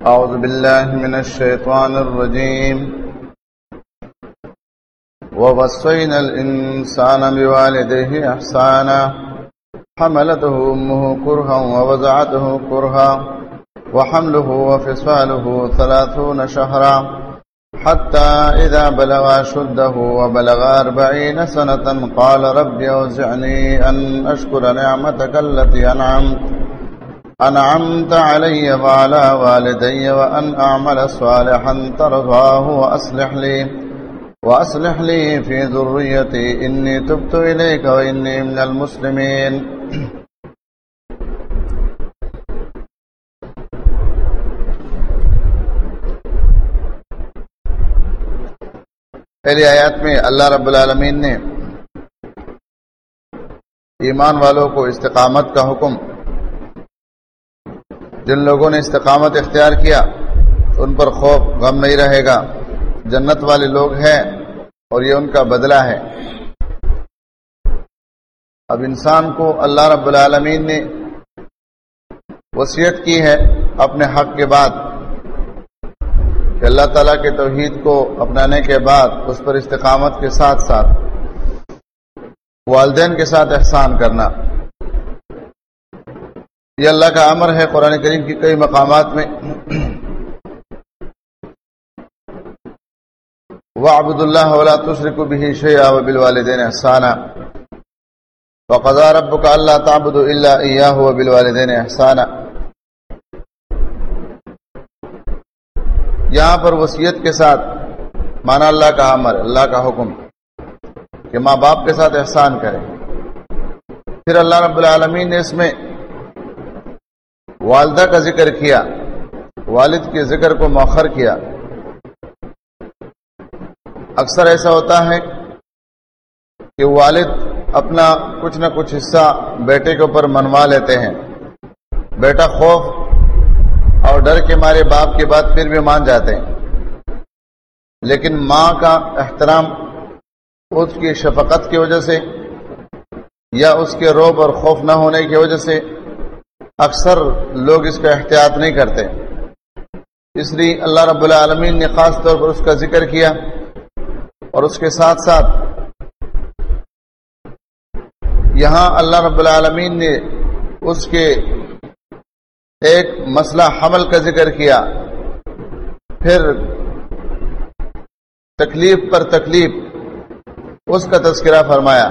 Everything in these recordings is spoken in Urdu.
أعوذ بالله من الشيطان الرجيم ووصينا الإنسان بوالديه إحسانا حملته أمه كرها ووضعته كرها وحمله وفصاله 30 شهرا حتى إذا بلغ أشده وبلغ 40 سنة قال رب أوزعني أن أشكر نعمتك التي أنعمت علي وعلى والدي وأن أعمل صالحا ترضاه وأصلح لي في ذريتي إني تبت إليك وإني من المسلمين. پہلی آیات میں اللہ رب العالمین نے ایمان والوں کو استقامت کا حکم، جن لوگوں نے استقامت اختیار کیا ان پر خوف غم نہیں رہے گا، جنت والے لوگ ہیں اور یہ ان کا بدلہ ہے. اب انسان کو اللہ رب العالمین نے وصیت کی ہے اپنے حق کے بعد کہ اللہ تعالیٰ کے توحید کو اپنانے کے بعد اس پر استقامت کے ساتھ ساتھ والدین کے ساتھ احسان کرنا. یہ اللہ کا امر ہے قرآن کریم کی کئی مقامات میں. وَاعْبُدُوا اللَّهَ وَلَا تُشْرِكُوا بِهِ شَيْئًا وَبِالْوَالِدَيْنِ إِحْسَانًا وَقَضَىٰ رَبُّكَ أَلَّا تَعْبُدُوا إِلَّا إِيَّاهُ وَبِالْوَالِدَيْنِ إِحْسَانًا. یہاں پر وصیت کے ساتھ مانا اللہ کا امر، اللہ کا حکم کہ ماں باپ کے ساتھ احسان کریں. پھر اللہ رب العالمین نے اس میں والدہ کا ذکر کیا، والد کے ذکر کو مؤخر کیا. اکثر ایسا ہوتا ہے کہ والد اپنا کچھ نہ کچھ حصہ بیٹے کے اوپر منوا لیتے ہیں، بیٹا خوف اور ڈر کے مارے باپ کی بات پھر بھی مان جاتے ہیں. لیکن ماں کا احترام اس کی شفقت کی وجہ سے یا اس کے رعب اور خوف نہ ہونے کی وجہ سے اکثر لوگ اس کا احتیاط نہیں کرتے. اس لیے اللہ رب العالمین نے خاص طور پر اس کا ذکر کیا اور اس کے ساتھ ساتھ یہاں اللہ رب العالمین نے اس کے ایک مسئلہ حمل کا ذکر کیا، پھر تکلیف پر تکلیف اس کا تذکرہ فرمایا.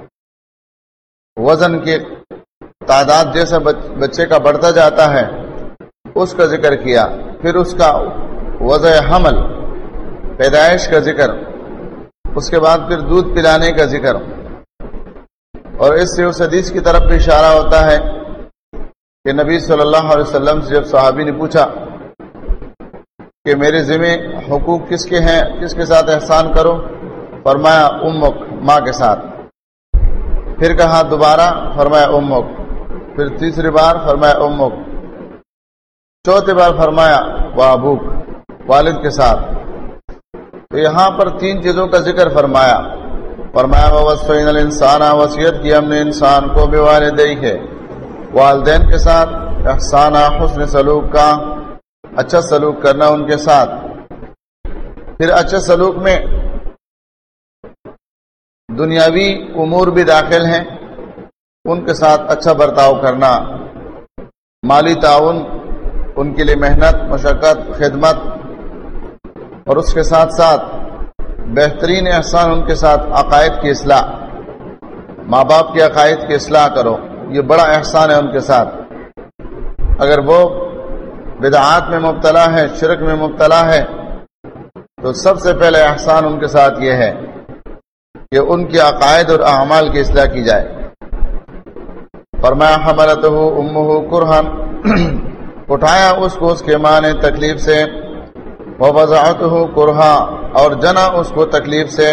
وزن کی تعداد جیسا بچے کا بڑھتا جاتا ہے اس کا ذکر کیا، پھر اس کا وضع حمل پیدائش کا ذکر، اس کے بعد پھر دودھ پلانے کا ذکر. اور اس سے اس حدیث کی طرف بھی اشارہ ہوتا ہے کہ نبی صلی اللہ علیہ وسلم سے جب صحابی نے پوچھا کہ میرے ذمہ حقوق کس کے ہیں، کس کے ساتھ احسان کرو، فرمایا امک، ماں کے ساتھ. پھر کہا دوبارہ، فرمایا امک. پھر تیسری بار فرمایا امک. چوتھی بار فرمایا وابوک، والد کے ساتھ. تو یہاں پر 3 چیزوں کا ذکر فرمایا. وَوَصَّيْنَا الْإِنسَانَ، وصیت کی ہم نے انسان کو بِوَالِدَيْهِ، والدین کے ساتھ احسانہ، حسن سلوک کا، اچھا سلوک کرنا ان کے ساتھ. پھر اچھے سلوک میں دنیاوی امور بھی داخل ہیں، ان کے ساتھ اچھا برتاؤ کرنا، مالی تعاون، ان کے لیے محنت، مشقت، خدمت، اور اس کے ساتھ ساتھ بہترین احسان ان کے ساتھ عقائد کی اصلاح. ماں باپ کی عقائد کی اصلاح کرو، یہ بڑا احسان ہے ان کے ساتھ. اگر وہ بدعات میں مبتلا ہے، شرک میں مبتلا ہے، تو سب سے پہلے احسان ان کے ساتھ یہ ہے کہ ان کی عقائد اور اعمال کی اصلاح کی جائے. فرمایا حملتہ امہ کرہن، اٹھایا اس کو اس کے ماں نے تکلیف سے، ووضعتہ کرہا، اور جنا اس کو تکلیف سے.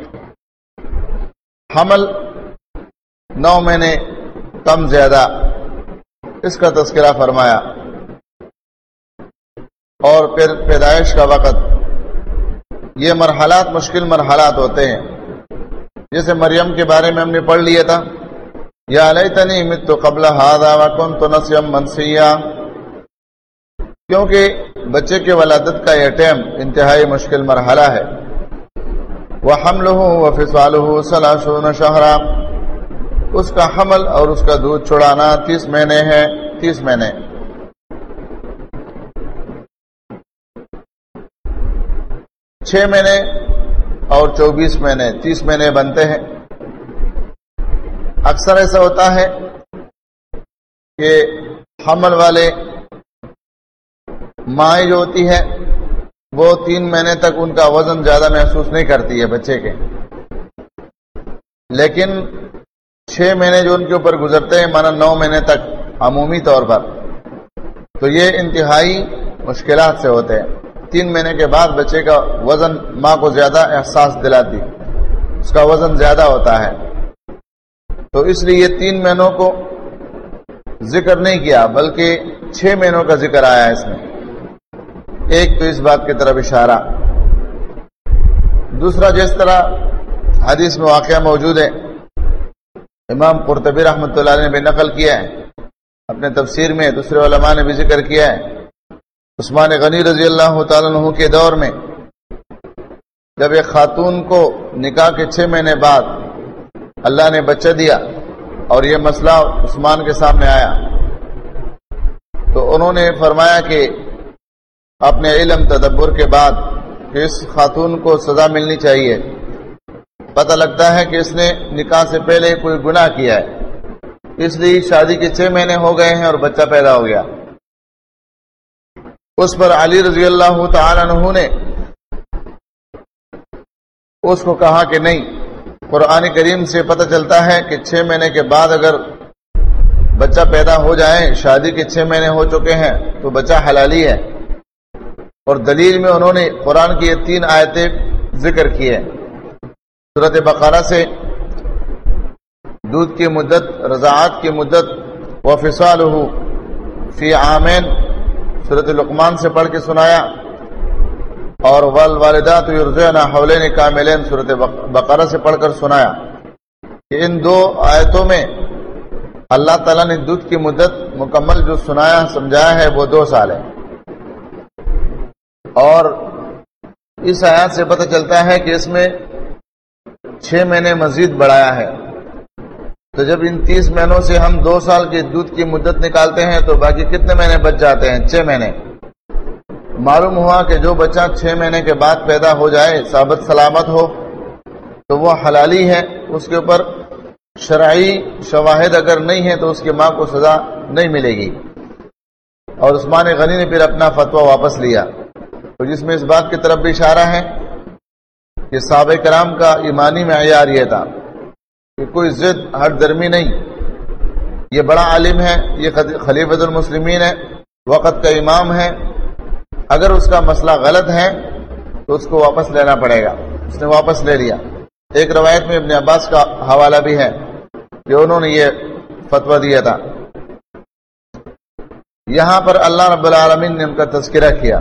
حمل 9 مہینے کم زیادہ اس کا تذکرہ فرمایا. اور پھر پیدائش کا وقت. یہ مرحلات مشکل مرحلات ہوتے ہیں. جیسے مریم کے بارے میں ہم نے پڑھ لیا تھا، یا لیتنی مت قبل ھذا وکنت نسیا منسیا، کیونکہ بچے کے ولادت کا یہ ٹائم انتہائی مشکل مرحلہ ہے. وَحَمْلُهُ وَفِصَالُهُ 30 شهرا، اس کا حمل اور اس کا دودھ چھڑانا 30 مہینے ہے. 30 مہینے. 6 مہینے اور 24 مہینے 30 مہینے بنتے ہیں. اکثر ایسا ہوتا ہے کہ حمل والے مائیں جو ہوتی ہے وہ 3 مہینے تک ان کا وزن زیادہ محسوس نہیں کرتی ہے بچے کے، لیکن 6 مہینے جو ان کے اوپر گزرتے ہیں مانا 9 مہینے تک عمومی طور پر، تو یہ انتہائی مشکلات سے ہوتے ہیں. 3 مہینے کے بعد بچے کا وزن ماں کو زیادہ احساس دلاتی، اس کا وزن زیادہ ہوتا ہے. تو اس لیے یہ 3 مہینوں کو ذکر نہیں کیا بلکہ 6 مہینوں کا ذکر آیا اس میں. ایک تو اس بات کی طرف اشارہ. دوسرا، جس طرح حدیث میں واقعہ موجود ہے، امام قرطبی رحمۃ اللہ علیہ نے بھی نقل کیا ہے اپنے تفسیر میں، دوسرے علماء نے بھی ذکر کیا ہے. عثمان غنی رضی اللہ تعالیٰ عنہ کے دور میں جب ایک خاتون کو نکاح کے 6 مہینے بعد اللہ نے بچہ دیا اور یہ مسئلہ عثمان کے سامنے آیا، تو انہوں نے فرمایا کہ اپنے علم تدبر کے بعد کہ اس خاتون کو سزا ملنی چاہیے. پتہ لگتا ہے کہ اس نے نکاح سے پہلے کوئی گناہ کیا ہے، اس لیے شادی کے 6 مہینے ہو گئے ہیں اور بچہ پیدا ہو گیا. اس پر علی رضی اللہ تعالی عنہ نے اس کو کہا کہ نہیں، قرآن کریم سے پتہ چلتا ہے کہ 6 مہینے کے بعد اگر بچہ پیدا ہو جائے، شادی کے 6 مہینے ہو چکے ہیں تو بچہ حلالی ہے. اور دلیل میں انہوں نے قرآن کی یہ 3 آیتیں ذکر کی ہیں. سورۃ بقرہ سے دودھ کی مدت، رضاعت کی مدت، وفصالہ فی عامین سورۃ لقمان سے پڑھ کے سنایا، اور والوالدات یرضعن حولین کاملین سورۃ بقرہ سے پڑھ کر سنایا کہ ان 2 آیتوں میں اللہ تعالیٰ نے دودھ کی مدت مکمل جو سنایا سمجھایا ہے وہ 2 سال ہے. اور اس آیات سے پتہ چلتا ہے کہ اس میں 6 مہینے مزید بڑھایا ہے. تو جب ان 30 مہینوں سے ہم 2 سال کی دودھ کی مدت نکالتے ہیں تو باقی کتنے مہینے بچ جاتے ہیں؟ 6 مہینے. معلوم ہوا کہ جو بچہ 6 مہینے کے بعد پیدا ہو جائے، ثابت سلامت ہو، تو وہ حلالی ہے. اس کے اوپر شرعی شواہد اگر نہیں ہے تو اس کی ماں کو سزا نہیں ملے گی. اور عثمان غنی نے پھر اپنا فتویٰ واپس لیا، تو جس میں اس بات کی طرف بھی اشارہ ہے کہ صحابہ کرام کا ایمانی معیار یہ تھا کہ کوئی ضد ہر درمی نہیں. یہ بڑا عالم ہے، یہ خلیفۃ المسلمین ہے، وقت کا امام ہے، اگر اس کا مسئلہ غلط ہے تو اس کو واپس لینا پڑے گا. اس نے واپس لے لیا. ایک روایت میں ابن عباس کا حوالہ بھی ہے کہ انہوں نے یہ فتویٰ دیا تھا. یہاں پر اللہ رب العالمین نے ان کا تذکرہ کیا.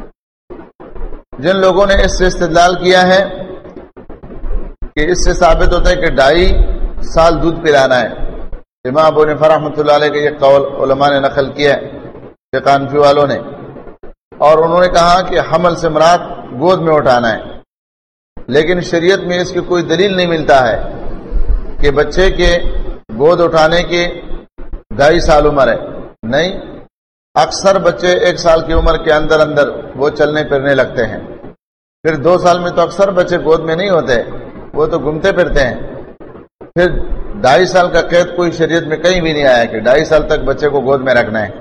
جن لوگوں نے اس سے استدلال کیا ہے کہ اس سے ثابت ہوتا ہے کہ 2.5 سال دودھ پلانا ہے. امام ابو حنیفہ رحمۃ اللہ علیہ کا یہ قول علماء نے نقل کیا ہے، فقہ والوں نے، اور انہوں نے کہا کہ حمل سے مراد گود میں اٹھانا ہے. لیکن شریعت میں اس کی کوئی دلیل نہیں ملتا ہے کہ بچے کے گود اٹھانے کے 2.5 سال عمر ہے. نہیں، اکثر بچے 1 سال کی عمر کے اندر وہ چلنے پھرنے لگتے ہیں. پھر 2 سال میں تو اکثر بچے گود میں نہیں ہوتے، وہ تو گھومتے پھرتے ہیں. پھر 2.5 سال کا قید کوئی شریعت میں کہیں بھی نہیں آیا کہ 2.5 سال تک بچے کو گود میں رکھنا ہے.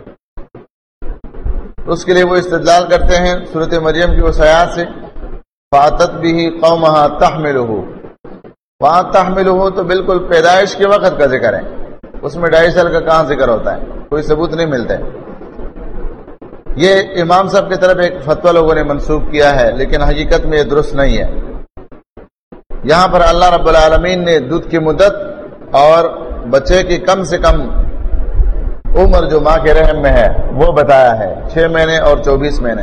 اس کے لیے وہ استدلال کرتے ہیں سورۃ مریم کی اس آیات سے، فاتت به قومها تحملہ. وہاں تحملہ تو بالکل پیدائش کے وقت کا ذکر ہے، اس میں 2.5 سال کا کہاں ذکر ہوتا ہے؟ کوئی ثبوت نہیں ملتا ہے. یہ امام صاحب کی طرف ایک فتویٰ لوگوں نے منسوخ کیا ہے، لیکن حقیقت میں یہ درست نہیں ہے. یہاں پر اللہ رب العالمین نے دودھ کی مدت اور بچے کی کم سے کم عمر جو ماں کے رحم میں ہے وہ بتایا ہے، 6 مہینے اور 24 مہینے.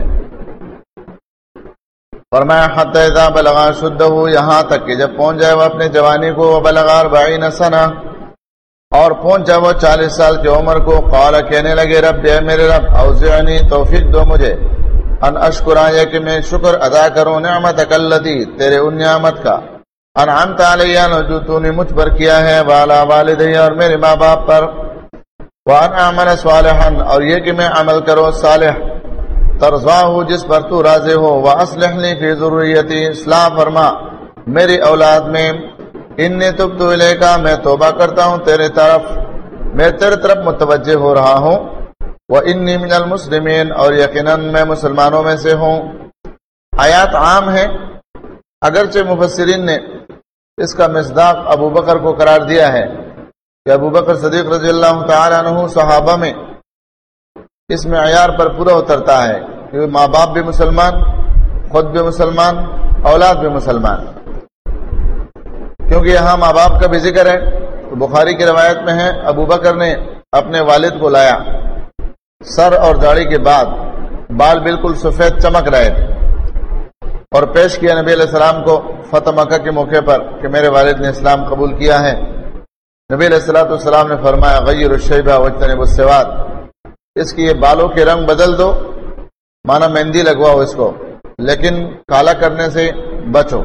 فرمایا حتی اذا بلغ اشدہ، یہاں تک کہ جب پہنچ جائے وہ اپنے جوانی کو، وبلغ 40 سنہ، اور پہنچا وہ 40 سال کی عمر کو، قال کہنے لگے رب اے میرے رب اوزعنی توفیق دو مجھے، ان اشکرا یہ کہ میں شکر ادا کروں نعمتک التی تیرے ان نعمت کا انعمت علیہ جو تو نے مجھ پر کیا ہے والا والدی اور میرے ماں باپ پر وان اعمل صالحا اور یہ کہ میں عمل کروں صالح ترضاہ جس پر تو راضی ہو واصلح لی فی ذریتی اصلاح فرما میری اولاد میں انی تبت الیک میں توبہ کرتا ہوں تیرے طرف میں تیرے طرف متوجہ ہو رہا ہوں وانی من المسلمین اور یقیناً میں مسلمانوں میں سے ہوں. آیات عام ہیں اگرچہ مفسرین نے اس کا مصداق ابو بکر کو قرار دیا ہے کہ ابو بکر صدیق رضی اللہ تعالی عنہ صحابہ میں اس معیار پر پورا اترتا ہے کہ ماں باپ بھی مسلمان، خود بھی مسلمان، اولاد بھی مسلمان. کیونکہ یہاں ماں باپ کا بھی ذکر ہے تو بخاری کی روایت میں ہے ابو بکر نے اپنے والد کو لایا، سر اور داڑھی کے بعد بال بالکل سفید چمک رہے تھے، اور پیش کیا نبی علیہ السلام کو فتح مکہ کے موقع پر کہ میرے والد نے اسلام قبول کیا ہے. نبی علیہ السلام نے فرمایا غیر الشیبہ واجتنب السواد، اس کی یہ بالوں کے رنگ بدل دو، مانا مہندی لگواؤ اس کو، لیکن کالا کرنے سے بچو.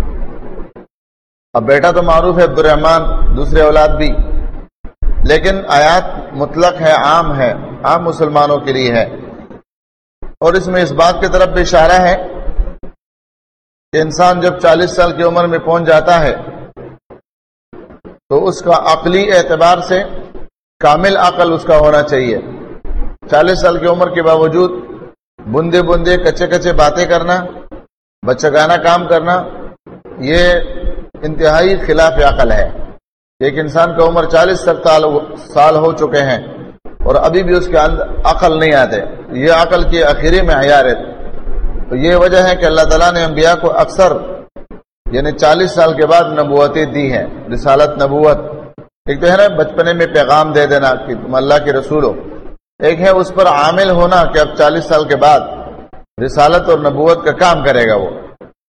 اب بیٹا تو معروف ہے عبد الرحمن، دوسرے اولاد بھی، لیکن آیات مطلق ہے، عام مسلمانوں کے لیے ہے. اور اس میں اس بات کی طرف بھی اشارہ ہے کہ انسان جب 40 سال کی عمر میں پہنچ جاتا ہے تو اس کا عقلی اعتبار سے کامل عقل اس کا ہونا چاہیے. 40 سال کی عمر کے باوجود بندے بندے کچے کچے باتیں کرنا، بچگانہ کام کرنا، یہ انتہائی خلاف عقل ہے. ایک انسان کا عمر 40 سال ہو چکے ہیں اور ابھی بھی اس کے اندر عقل نہیں آتے، یہ عقل کی آخری معیار ہے. تو یہ وجہ ہے کہ اللہ تعالیٰ نے انبیاء کو اکثر یعنی 40 سال کے بعد نبوتیں دی ہیں، رسالت نبوت. ایک تو ہے نا بچپنے میں پیغام دے دینا کہ تم اللہ کے رسول ہو، ایک ہے اس پر عامل ہونا کہ اب 40 سال کے بعد رسالت اور نبوت کا کام کرے گا وہ.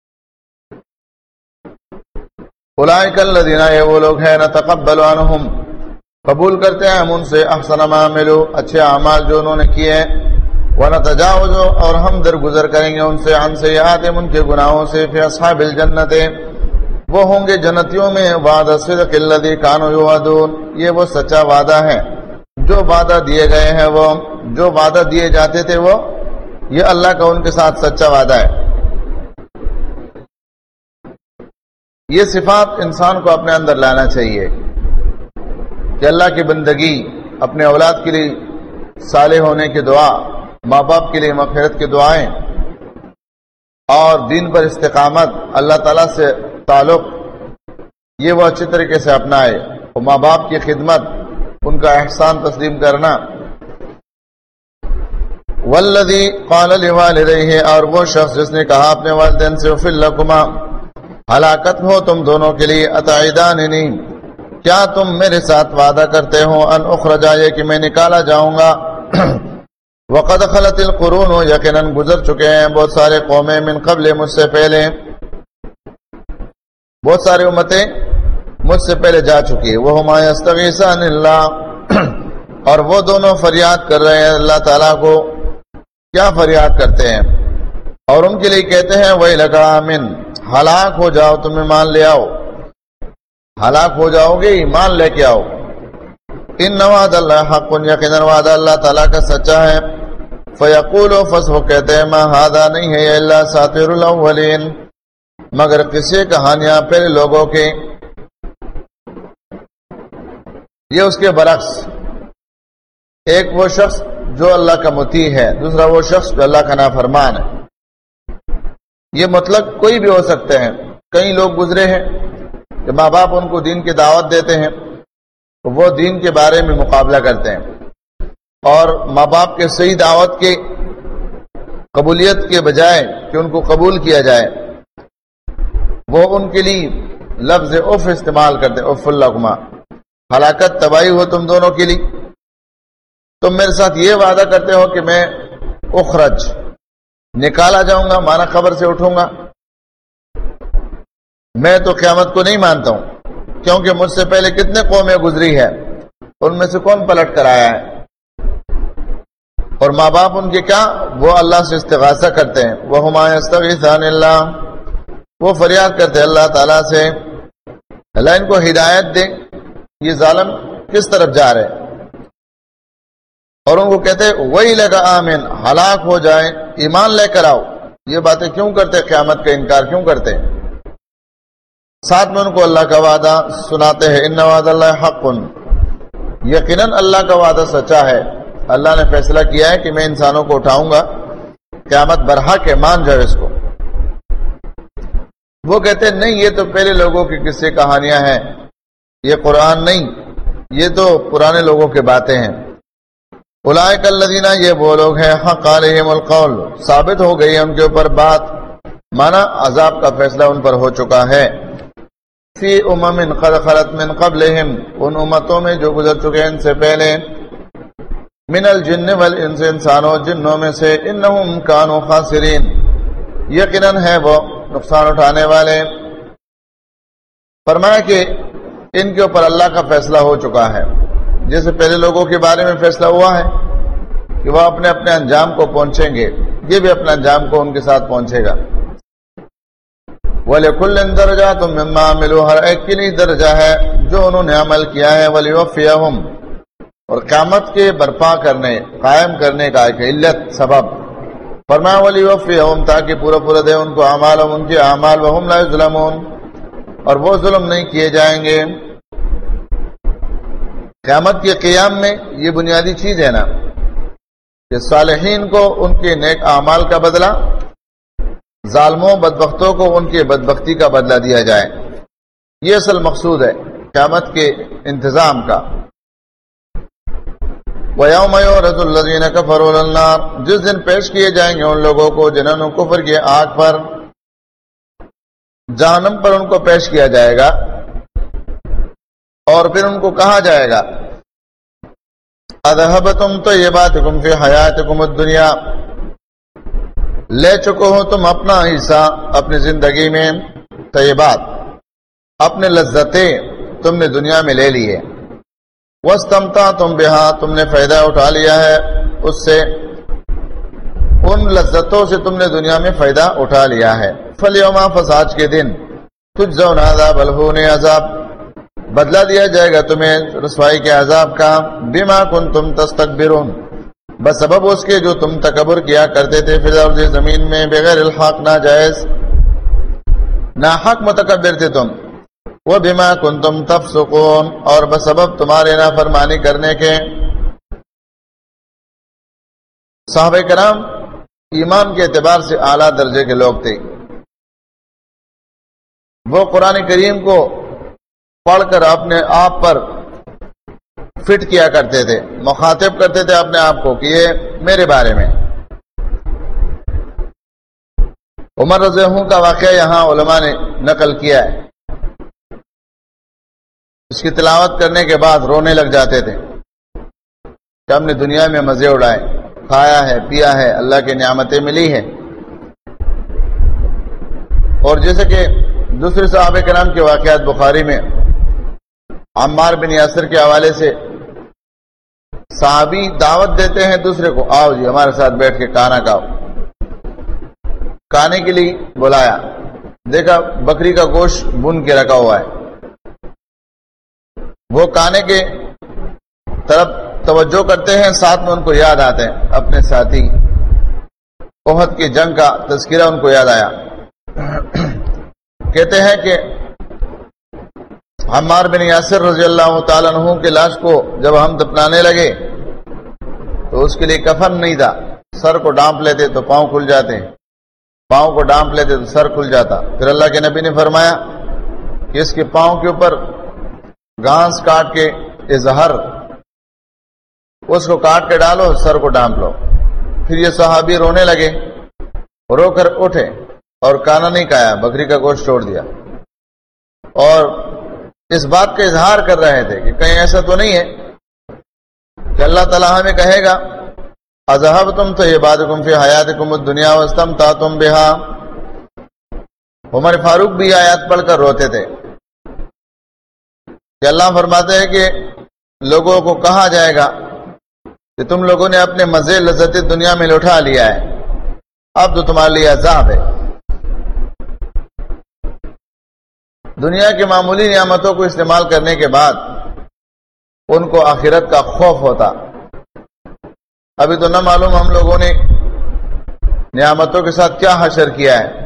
اولئک الذین، یہ وہ لوگ ہیں نتقبل عنہم، قبول کرتے ہیں ہم ان سے احسن ما عملوا، اچھے اعمال جو انہوں نے کیے ہیں، ونتجاوز، اور ہم درگزر کریں گے ان سے عن سیئاتہم، ان کے گناہوں سے، فی اصحاب الجنت، وہ ہوں گے جنتیوں میں، وعد الصدق الذی کانوا یوعدون، یہ وہ سچا وعدہ ہے جو وعدہ دیے گئے ہیں، وہ جو وعدہ دیے جاتے تھے وہ یہ اللہ کا ان کے ساتھ سچا وعدہ ہے. یہ صفات انسان کو اپنے اندر لانا چاہیے کہ اللہ کی بندگی، اپنے اولاد کے لیے صالح ہونے کی دعا، ماں باپ کے لیے مغفرت کی دعائیں، اور دین پر استقامت، اللہ تعالیٰ سے تعلق، یہ وہ اچھی طریقے سے اپنائے. اور ماں باپ کی خدمت، ان کا احسان تسلیم کرنا. والذی قال لوالدیہ، اور وہ شخص جس نے کہا اپنے والدین سے اف لکما، ہلاکت ہو تم دونوں کے لیے، اتعداننی، کیا تم میرے ساتھ وعدہ کرتے ہو، ان اخرجا، یہ کہ میں نکالا جاؤں گا، وقد خلت القرون، یقیناً گزر چکے ہیں بہت سارے قومیں، من قبل، مجھ سے پہلے، بہت سارے امتیں مجھ سے پہلے جا چکی ہے. وہما یستغیثان اللہ، اور وہ دونوں فریاد کر رہے ہیں اللہ تعالیٰ کو. کیا فریاد کرتے ہیں؟ اور ان کے لیے کہتے ہیں ویلک آمن، ہلاک ہو جاؤ، تم ایمان لے آؤ، ہلاک ہو جاؤ گے، ایمان لے کے آؤ. ان وعد اللہ حق، یقیناً وعدہ اللہ تعالیٰ کا سچا ہے. فیقول، فس وہ کہتے ہیں ما ھذا، نہیں ہے الا اساطیر الاولین، مگر قصے کہانیاں پہلے لوگوں کے. یہ اس کے برعکس، ایک وہ شخص جو اللہ کا مطیع ہے، دوسرا وہ شخص جو اللہ کا نافرمان ہے. یہ مطلب کوئی بھی ہو سکتے ہیں. کئی لوگ گزرے ہیں کہ ماں باپ ان کو دین کی دعوت دیتے ہیں تو وہ دین کے بارے میں مقابلہ کرتے ہیں، اور ماں باپ کے صحیح دعوت کے قبولیت کے بجائے کہ ان کو قبول کیا جائے، وہ ان کے لیے لفظ اف استعمال کرتے ہیں. اف لکما، ہلاکت، تباہی ہو تم دونوں کے لیے. تم میرے ساتھ یہ وعدہ کرتے ہو کہ میں اخرج، نکالا جاؤں گا، مانا خبر سے اٹھوں گا. میں تو قیامت کو نہیں مانتا ہوں، کیونکہ مجھ سے پہلے کتنے قومیں گزری ہے، ان میں سے کون پلٹ کر آیا ہے. اور ماں باپ ان کے کیا؟ وہ اللہ سے استغاثہ کرتے ہیں. وَهُمَا يَسْتَغِيثَانِ اللَّهِ، وہ فریاد کرتے ہیں اللہ تعالیٰ سے اللہ ان کو ہدایت دے، یہ ظالم کس طرف جا رہے. اور ان کو کہتے وَيْلَكَ آمِن، ہلاک ہو جائے، ایمان لے کر آؤ. یہ باتیں کیوں کرتے؟ قیامت کا انکار کیوں کرتے؟ ساتھ میں ان کو اللہ کا وعدہ سناتے ہیں. ان وعد اللہ حق، یقیناً اللہ کا وعدہ سچا ہے. اللہ نے فیصلہ کیا ہے کہ میں انسانوں کو اٹھاؤں گا، قیامت برحق ہے، مان جاؤ اس کو. وہ کہتے ہیں نہیں، یہ تو پہلے لوگوں کی قصے کہانیاں ہیں، یہ قرآن نہیں، یہ تو پرانے لوگوں کی باتیں ہیں. اولئک الذین، یہ وہ لوگ ہیں حق علیہم القول، ثابت ہو گئی ہے ان کے اوپر بات، مانا عذاب کا فیصلہ ان پر ہو چکا ہے. فی امم قد خلت من قبلہم، ان امتوں میں جو گزر چکے ہیں ان سے پہلے. من الجن والانس، انسانوں جنوں میں سے. انہم کانوا خاسرین، یقیناً ہے وہ نقصان اٹھانے والے. فرمایا کہ ان کے اوپر اللہ کا فیصلہ ہو چکا ہے، جیسے پہلے لوگوں کے بارے میں فیصلہ ہوا ہے کہ وہ اپنے اپنے انجام کو پہنچیں گے، یہ بھی اپنے انجام کو ان کے ساتھ پہنچے گا. وَلِكُلٍّ دَرَجَاتٌ مِّمَّا عَمِلُوا، ہر ایک کے لیے درجہ ہے جو انہوں نے عمل کیا ہے. وَلِيُوَفِّيَهُمْ، اور قیامت کے برپا کرنے، قائم کرنے کا ایک علت سبب فرمایا وَلِيُوَفِّيَهُمْ، تاکہ پورا پورا دے ان کو اعمالهم، ان کے اعمال. وَهُمْ لَا يُظْلَمُونَ، اور وہ ظلم نہیں کیے جائیں گے. قیامت کے قیام میں یہ بنیادی چیز ہے نا کہ صالحین کو ان کے نیک اعمال کا بدلہ، ظالموں بدبختوں کو ان کے بدبختی کا بدلہ دیا جائے. یہ اصل مقصود ہے قیامت کے انتظام کا. وَيَوْمَ يُعْرَضُ الَّذِينَ كَفَرُوا عَلَى النَّارِ، جس دن پیش کیے جائیں گے ان لوگوں کو جنہوں نے کفر کیا آگ پر، جہنم پر ان کو پیش کیا جائے گا. اور پھر ان کو کہا جائے گا اذهبتم طیباتکم فی حیاتکم الدنیا، لے چکو ہو تم اپنا حصہ اپنی زندگی میں، طیبات اپنے لذتیں تم نے دنیا میں لے لیے. واستمتعتم بها، تم نے فائدہ اٹھا لیا ہے اس سے، ان لذتوں سے تم نے دنیا میں فائدہ اٹھا لیا ہے. فالیوم، فساد کے دن، تجزون عذاب الہون، عذاب بدلہ دیا جائے گا تمہیں رسوائی کے عذاب کا. بما کنتم تستکبرون، بس سبب اس کے جو تم تکبر کیا کرتے تھے، فی الارض، زمین میں، بغیر الحق، ناجائز ناحق متکبر تھے تم. وبما کنتم تفسقون، اور بس سبب تمہارے نافرمانی کرنے کے. صحابہ کرام ایمان کے اعتبار سے اعلیٰ درجے کے لوگ تھے. وہ قرآن کریم کو پڑھ کر اپنے آپ پر فٹ کیا کرتے تھے، مخاطب کرتے تھے اپنے آپ کو کہ یہ میرے بارے میں. عمر رضی اللہ عنہ کا واقعہ یہاں علماء نے نقل کیا ہے. اس کی تلاوت کرنے کے بعد رونے لگ جاتے تھے کہ ہم نے دنیا میں مزے اڑائے، کھایا ہے، پیا ہے، اللہ کی نعمتیں ملی ہے. اور جیسے کہ دوسرے صحابہ کرام کے واقعات بخاری میں عمار بن یاسر کے حوالے سے، صحابی دعوت دیتے ہیں دوسرے کو، آؤ جی ہمارے ساتھ بیٹھ کے کھانا کھاؤ. کھانے کے لیے بلایا، دیکھا بکری کا گوشت بن کے رکھا ہوا ہے. وہ کھانے کے طرف توجہ کرتے ہیں، ساتھ میں ان کو یاد آتے ہیں اپنے ساتھی احد کی جنگ کا تذکرہ ان کو یاد آیا. کہتے ہیں کہ عمار بن یاسر رضی اللہ تعالیٰ عنہ کی لاش کو جب ہم دفنانے لگے تو اس کے لیے کفن نہیں تھا. سر کو ڈانپ لیتے تو پاؤں کھل جاتے، پاؤں کو ڈانپ لیتے تو سر کھل جاتا. پھر اللہ کے نبی نے فرمایا کہ اس کے پاؤں کے اوپر گھاس کاٹ کے اظہر اس کو کاٹ کے ڈالو، سر کو ڈانپ لو. پھر یہ صحابی رونے لگے، رو کر اٹھے اور کھانا نہیں کھایا، بکری کا گوشت چھوڑ دیا. اور اس بات کا اظہار کر رہے تھے کہ کہیں ایسا تو نہیں ہے کہ اللہ تعالیٰ ہمیں کہے گا اذهبتم طیباتکم فی حیاتکم الدنیا واستمتعتم بها. عمر فاروق بھی آیات پڑھ کر روتے تھے کہ اللہ فرماتے ہیں کہ لوگوں کو کہا جائے گا کہ تم لوگوں نے اپنے مزے لذت دنیا میں لوٹا لیا ہے، اب تو تمہارے لیے عذاب ہے۔ دنیا کی معمولی نعمتوں کو استعمال کرنے کے بعد ان کو آخرت کا خوف ہوتا۔ ابھی تو نہ معلوم ہم لوگوں نے نعمتوں کے ساتھ کیا حشر کیا ہے،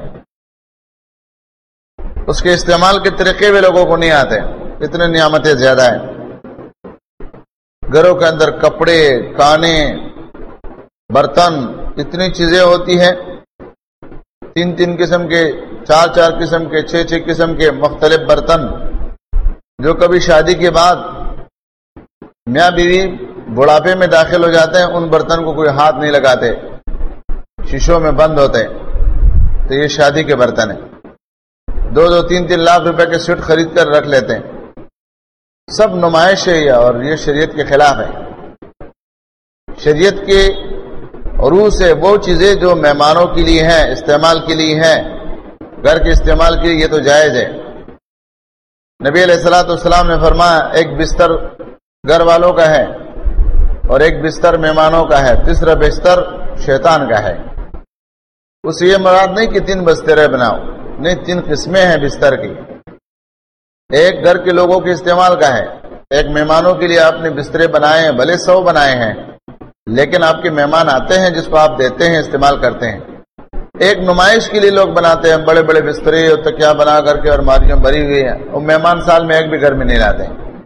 اس کے استعمال کے طریقے بھی لوگوں کو نہیں آتے، اتنے نعمتیں زیادہ ہیں۔ گھروں کے اندر کپڑے، کانے، برتن، اتنی چیزیں ہوتی ہیں، 3 قسم کے، 4 قسم کے، 6 قسم کے مختلف برتن، جو کبھی شادی کے بعد میاں بیوی بڑھاپے میں داخل ہو جاتے ہیں، ان برتن کو کوئی ہاتھ نہیں لگاتے، شیشوں میں بند ہوتے، تو یہ شادی کے برتن ہیں۔ 2-2, 3-3 لاکھ روپے کے سیٹ خرید کر رکھ لیتے ہیں، سب نمائش ہے اور یہ شریعت کے خلاف ہے۔ شریعت کے عروج سے وہ چیزیں جو مہمانوں کے لیے ہیں، استعمال کے لیے ہیں، گھر کے استعمال کے لیے، یہ تو جائز ہے۔ نبی علیہ الصلوۃ والسلام نے فرمایا ایک بستر گھر والوں کا ہے اور ایک بستر مہمانوں کا ہے، تیسرا بستر شیطان کا ہے۔ اس سے یہ مراد نہیں کہ 3 بستریں بناؤ، نہیں، 3 قسمیں ہیں بستر کی۔ ایک گھر کے لوگوں کے استعمال کا ہے، ایک مہمانوں کے لیے آپ نے بسترے بنائے ہیں، بھلے 100 بنائے ہیں، لیکن آپ کے مہمان آتے ہیں جس کو آپ دیتے ہیں، استعمال کرتے ہیں۔ ایک نمائش کے لیے لوگ بناتے ہیں بڑے بڑے بسترے اور تکیا بنا کر کے، اور الماریاں بھری ہوئی ہیں، اور مہمان سال میں ایک بھی گھر میں نہیں لاتے۔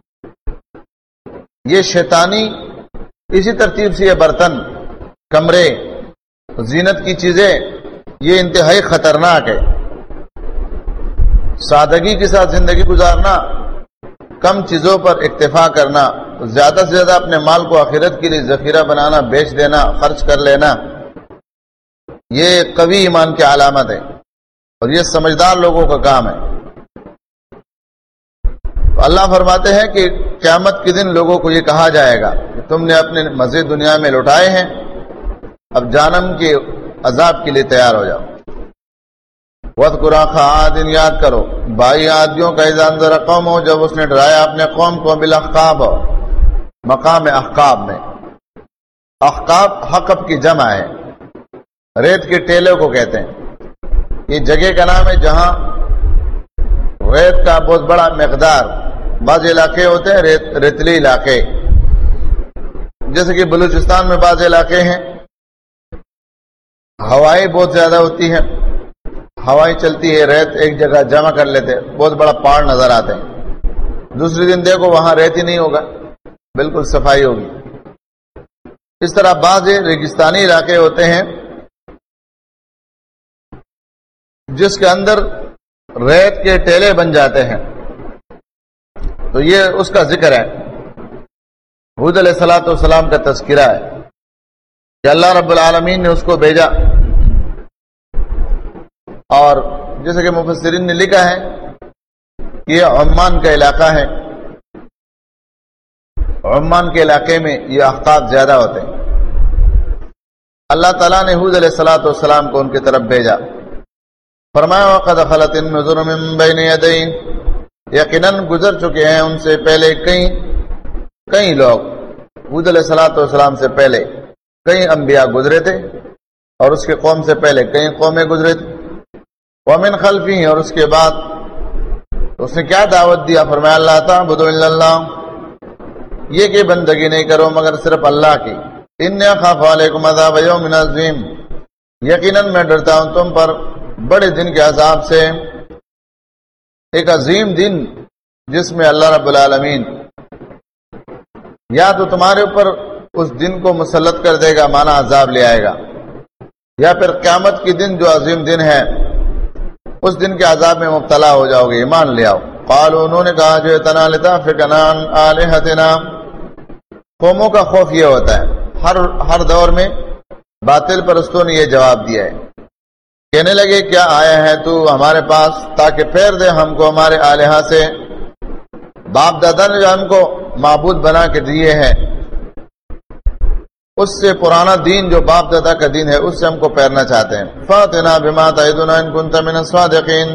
یہ شیطانی، اسی ترتیب سے یہ برتن، کمرے، زینت کی چیزیں، یہ انتہائی خطرناک ہے۔ سادگی کے ساتھ زندگی گزارنا، کم چیزوں پر اکتفا کرنا، زیادہ سے زیادہ اپنے مال کو آخرت کے لیے ذخیرہ بنانا، بیچ دینا، خرچ کر لینا، یہ قوی ایمان کی علامت ہے اور یہ سمجھدار لوگوں کا کام ہے۔ تو اللہ فرماتے ہیں کہ قیامت کے دن لوگوں کو یہ کہا جائے گا کہ تم نے اپنے مزے دنیا میں لوٹائے ہیں، اب جہنم کے عذاب کے لیے تیار ہو جاؤ۔ وَاذْكُرْ أَخَا عَادٍ، یاد کرو بھائی عادیوں کا، اذ انذر قومہ، جب اس نے ڈرایا اپنے قوم کو، بالاحقاب، مقام احقاب میں۔ احقاب حقب کی جمع ہے، ریت کے ٹیلے کو کہتے ہیں۔ یہ جگہ کا نام ہے جہاں ریت کا بہت بڑا مقدار، بعض علاقے ہوتے ہیں ریتلی علاقے، جیسے کہ بلوچستان میں بعض علاقے ہیں ہوائیں بہت زیادہ ہوتی ہیں، ہوائیں چلتی ہے، ریت ایک جگہ جمع کر لیتے، بہت بڑا پہاڑ نظر آتے ہیں، دوسرے دن دیکھو وہاں ریت ہی نہیں ہوگا، بالکل صفائی ہوگی۔ اس طرح بعض ریگستانی علاقے ہوتے ہیں جس کے اندر ریت کے ٹیلے بن جاتے ہیں، تو یہ اس کا ذکر ہے۔ حود علیہ الصلوۃ والسلام کا تذکرہ ہے کہ اللہ رب العالمین نے اس کو بھیجا، اور جیسے کہ مفسرین نے لکھا ہے کہ یہ عمان کا علاقہ ہے، عمان کے علاقے میں یہ احقاب زیادہ ہوتے ہیں۔ اللہ تعالیٰ نے حود علیہ الصلوۃ والسلام کو ان کی طرف بھیجا، فرمایا وَقَدْ خَلَتِ النُّذُرُ مِن بَيْنِ يَدَيْهِ، یقیناً گزر چکے ہیں ان سے پہلے کئی لوگ، حود علیہ الصلوۃ والسلام سے پہلے کئی انبیاء گزرے تھے، اور اس کے قوم سے پہلے کئی قومیں گزرے تھے۔ وَمِنْ خَلْفِهِ، اور اس کے بعد اس نے کیا دعوت دیا، فرمایا اللہ تعبدوا الا اللہ، یہ کہ بندگی نہیں کرو مگر صرف اللہ کی۔ انی اخاف علیکم عذاب یوم عظیم، یقیناً میں ڈرتا ہوں تم پر بڑے دن کے عذاب سے، ایک عظیم دن جس میں اللہ رب العالمین یا تو تمہارے اوپر اس دن کو مسلط کر دے گا، مانا عذاب لے آئے گا، یا پھر قیامت کی دن جو عظیم دن ہے اس دن کے عذاب میں مبتلا ہو جاؤ گے، ایمان لے آؤ۔ قالوا، انہوں نے کہا جو اتنا لتافکنا عن آلہتنا، قوموں کا خوف یہ ہوتا ہے، ہر دور میں باطل پرستوں نے یہ جواب دیا ہے، کہنے لگے کیا آیا ہے تو ہمارے پاس تاکہ پھیر دے ہم کو ہمارے آلہہ سے، باپ دادا نے جو ہم کو معبود بنا کے دیے ہیں اس سے پرانا دین جو باپ دادا کا دین ہے اس سے ہم کو پھیرنا چاہتے ہیں۔ فاتنا بما تعدنا ان كنت من الصادقین،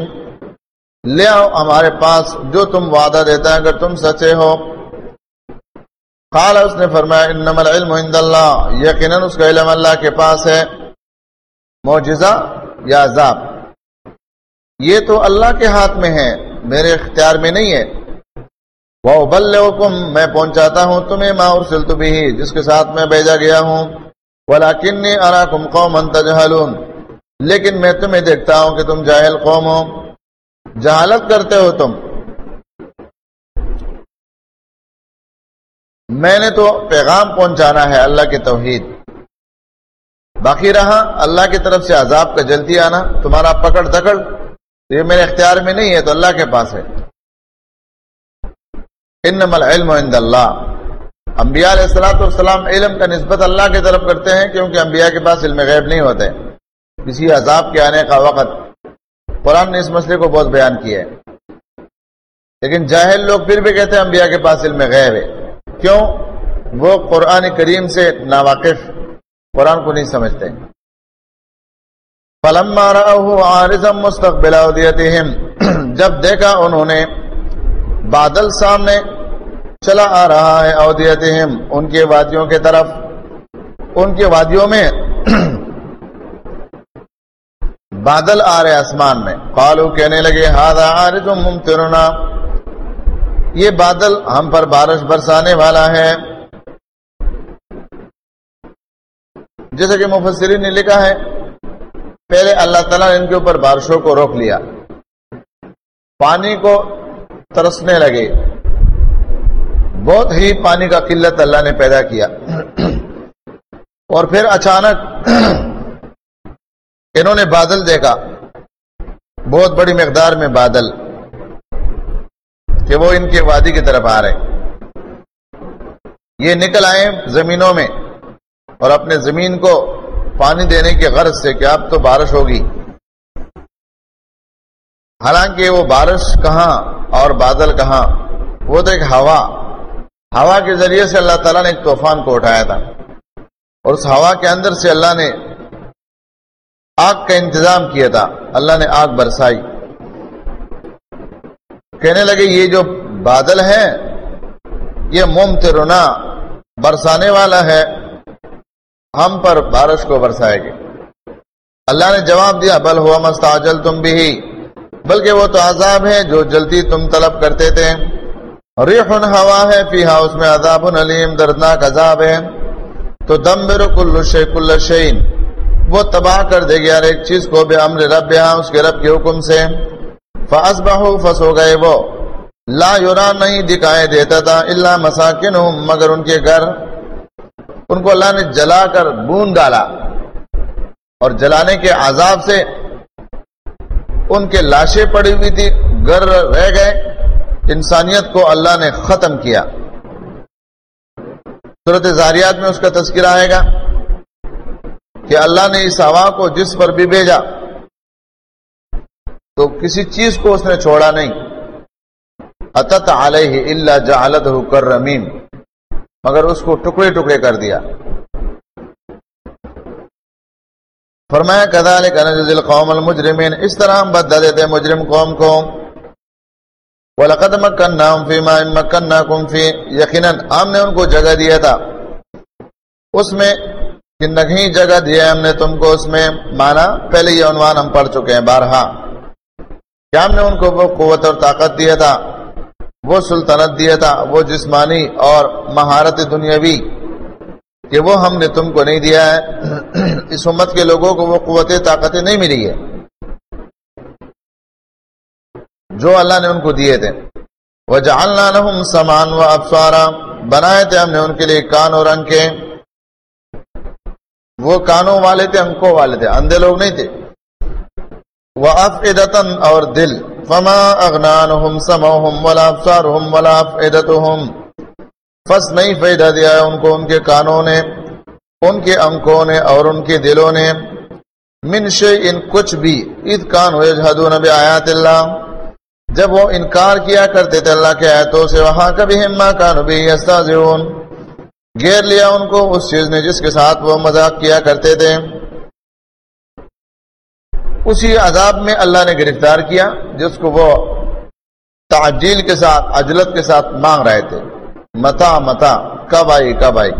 لے آؤ ہمارے پاس جو تم وعدہ دیتا ہے اگر تم سچے ہو۔ قال اس نے فرمایا انما العلم عند اللہ، یقیناً اس کا علم اللہ کے پاس ہے. معجزہ یا عذاب یہ تو اللہ کے ہاتھ میں ہے، میرے اختیار میں نہیں ہے. وَأُبَلِّغُكُم میں پہنچاتا ہوں تمہیں ما ارسلت به جس کے ساتھ میں بھیجا گیا ہوں. وَلَكِنِّي أَرَاكُمْ قَوْمًا تَجْهَلُونَ لیکن میں تمہیں دیکھتا ہوں کہ تم جاہل قوم ہو، جہالت کرتے ہو تم. میں نے تو پیغام پہنچانا ہے اللہ کی توحید. باقی رہا اللہ کی طرف سے عذاب کا جلدی آنا، تمہارا پکڑ دکڑ یہ میرے اختیار میں نہیں ہے، تو اللہ کے پاس ہے. انما العلم عند اللہ. انبیاء علیہ الصلوۃ والسلام علم کا نسبت اللہ کی طرف کرتے ہیں کیونکہ انبیاء کے پاس علم غیب نہیں ہوتے. کسی عذاب کے آنے کا وقت قرآن نے اس مسئلے کو بہت بیان کیا ہے. لیکن جاہل لوگ پھر بھی کہتے ہیں انبیاء کے پاس علم غیب ہے. کیوں؟ وہ قرآن کریم سے ناواقف، قرآن کو نہیں سمجھتے. فلما رأوه عارضا مستقبل اوديتهم جب دیکھا انہوں نے بادل سامنے چلا آ رہا ہے، اودیتہم ان کے وادیوں کے طرف، ان کے وادیوں میں بادل آ رہے آسمان میں. قالوا کہنے لگے ھذا عارض ممطرنا یہ بادل ہم پر بارش برسانے والا ہے. جیسے کہ مفسرین نے لکھا ہے پہلے اللہ تعالیٰ نے ان کے اوپر بارشوں کو روک لیا، پانی کو ترسنے لگے، بہت ہی پانی کا قلت اللہ نے پیدا کیا. اور پھر اچانک انہوں نے بادل دیکھا، بہت بڑی مقدار میں بادل کہ وہ ان کے وادی کی طرف آ رہے. یہ نکل آئے زمینوں میں اور اپنے زمین کو پانی دینے کے غرض سے کہ اب تو بارش ہوگی. حالانکہ وہ بارش کہاں اور بادل کہاں، وہ تو ایک ہوا کے ذریعے سے اللہ تعالیٰ نے ایک طوفان کو اٹھایا تھا، اور اس ہوا کے اندر سے اللہ نے آگ کا انتظام کیا تھا. اللہ نے آگ برسائی. کہنے لگے یہ جو بادل ہے یہ ممطرنا برسانے والا ہے، ہم پر بارش کو برسائے گی. اللہ نے جواب دیا بل ہوا مستعجلتم بہ بلکہ وہ تو عذاب ہے جو جلدی تم طلب کرتے تھے. ریح ہوا ہے فیہا اس میں عذاب علیم دردناک عذاب ہے. تو دمر کل شیء کل شیء وہ تباہ کر دے گی ہر ایک چیز کو بامر ربہا اس کے رب کے حکم سے. فاصبحوا فسو گئے وہ لا یرا نہیں دکھائے دیتا تھا الا مساکنہم مگر ان کے گھر. ان کو اللہ نے جلا کر بھون ڈالا اور جلانے کے عذاب سے ان کے لاشیں پڑی ہوئی تھی، گھر رہ گئے. انسانیت کو اللہ نے ختم کیا. سورۃ زاریات میں اس کا تذکرہ آئے گا کہ اللہ نے اس ہوا کو جس پر بھی بھیجا تو کسی چیز کو اس نے چھوڑا نہیں. اتت علیہ الا جعلتہ کررمیم مگر اس کو ٹکڑے ٹکڑے کر دیا. فرمایا کذالک نجزی القوم المجرمین اس طرح ہم بدلہ دیتے مجرم قوم کو. وَلَقَدْ مَكَّنَّاهُمْ فِي مَا إِن مَّكَّنَّاكُمْ فِيهِ یقیناً ہم نے ان کو جگہ دیا تھا اس میں کہ نہیں جگہ دیا ہم نے تم کو اس میں. مانا پہلے یہ عنوان ہم پڑھ چکے ہیں بارہا کہ ہم نے ان کو وہ قوت اور طاقت دیا تھا، وہ سلطنت دیا تھا، وہ جسمانی اور مہارت دنیاوی کہ وہ ہم نے تم کو نہیں دیا ہے. اس امت کے لوگوں کو وہ قوت طاقتیں نہیں ملی ہے جو اللہ نے ان کو دیے تھے. وَجَعَلْنَا لَهُمْ سَمْعًا وَأَبْصَارًا بنائے تھے ہم نے ان کے لیے کان اور آنکھیں. وہ کانوں والے تھے، آنکھوں والے تھے، اندھے لوگ نہیں تھے. وَأَفْئِدَةً اور دل. فَمَا أَغْنَىٰ عَنْهُمْ سَمْعُهُمْ وَلَا أَبْصَارُهُمْ وَلَا أَفْئِدَتُهُمْ پس نہیں فائدہ دیا ہے ان کو ان کے کانوں نے، ان کے آنکھوں نے اور ان کے دلوں نے. من شیء کچھ بھی اذ کانوا یجحدون بآیات اللہ جب وہ انکار کیا کرتے تھے اللہ کے آیتوں سے. وحاق بہم ما کانوا بہ یستہزئون گھیر لیا ان کو اس چیز نے جس کے ساتھ وہ مذاق کیا کرتے تھے. اسی عذاب میں اللہ نے گرفتار کیا جس کو وہ تعجیل کے ساتھ عجلت کے ساتھ مانگ رہے تھے. متا کب آئی کب آئی.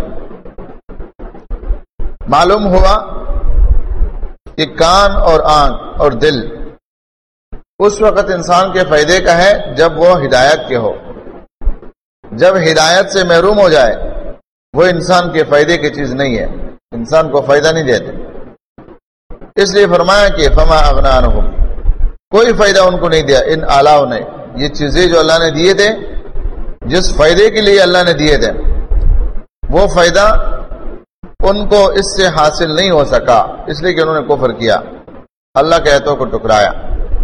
معلوم ہوا کہ کان اور آنکھ اور دل اس وقت انسان کے فائدے کا ہے جب وہ ہدایت کے ہو. جب ہدایت سے محروم ہو جائے وہ انسان کے فائدے کی چیز نہیں ہے، انسان کو فائدہ نہیں دیتے. اس لیے فرمایا کہ فما اغنی عنہم، کوئی فائدہ ان کو نہیں دیا ان آلاؤں نے. یہ چیزیں جو اللہ نے دیے تھے، جس فائدے کے لیے اللہ نے دیے تھے، وہ فائدہ ان کو اس سے حاصل نہیں ہو سکا، اس لیے کہ انہوں نے کفر کیا، اللہ کے آیتوں کو ٹکرایا.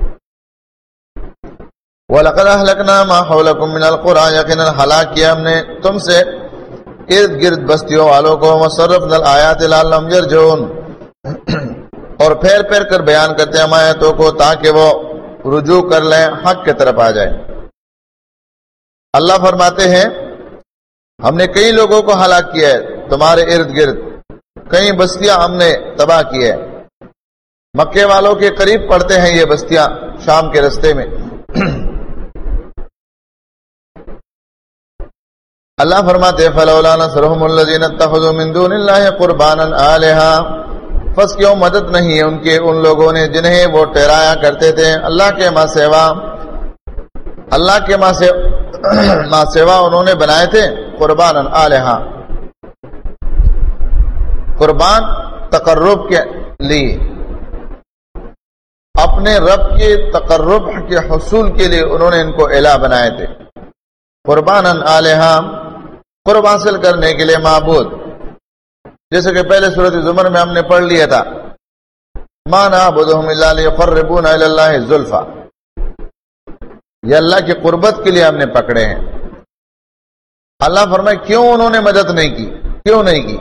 وَلَقَدْ أَهْلَكْنَا مَا حَوْلَكُمْ مِنَ الْقُرَىٰ، یقیناً ہلاک کیا ہم نے تم سے ارد گرد بستیوں والوں کو. وَصَرَّفْنَا الْآيَاتِ لَعَلَّهُمْ يَرْجِعُونَ، اور پھیر پھیر کر بیان کرتے ہیں ہم آیتوں کو تاکہ وہ رجوع کر لیں، حق کی طرف آ جائیں. اللہ فرماتے ہیں ہم نے کئی لوگوں کو ہلاک کیا ہے تمہارے ارد گرد، کئی بستیاں ہم نے تباہ کی ہے. مکے والوں کے قریب پڑتے ہیں یہ بستیاں شام کے رستے میں. اللہ فرماتے ہیں فلولا نصرهم الذين اتخذوا من دون الله قربانا آلهة، پس کیوں مدد نہیں ہے ان کے ان لوگوں نے جنہیں وہ ٹھہرایا کرتے تھے اللہ کے ماں سوا. اللہ کے ماں سوا انہوں نے بنائے تھے قربانا آلہا، قربان تقرب کے لیے، اپنے رب کے تقرب کے حصول کے لیے انہوں نے ان کو الہ بنائے تھے. قربانا آلہا، قرب حاصل کرنے کے لیے معبود، جیسے کہ پہلے سورۃ زمر میں ہم نے پڑھ لیا تھا ما نعبدهم الا ليقربونا الى الله زلفى، یہ اللہ کی قربت کے لیے ہم نے پکڑے ہیں. اللہ فرمائے کیوں انہوں نے مدد نہیں کی، کیوں نہیں کی؟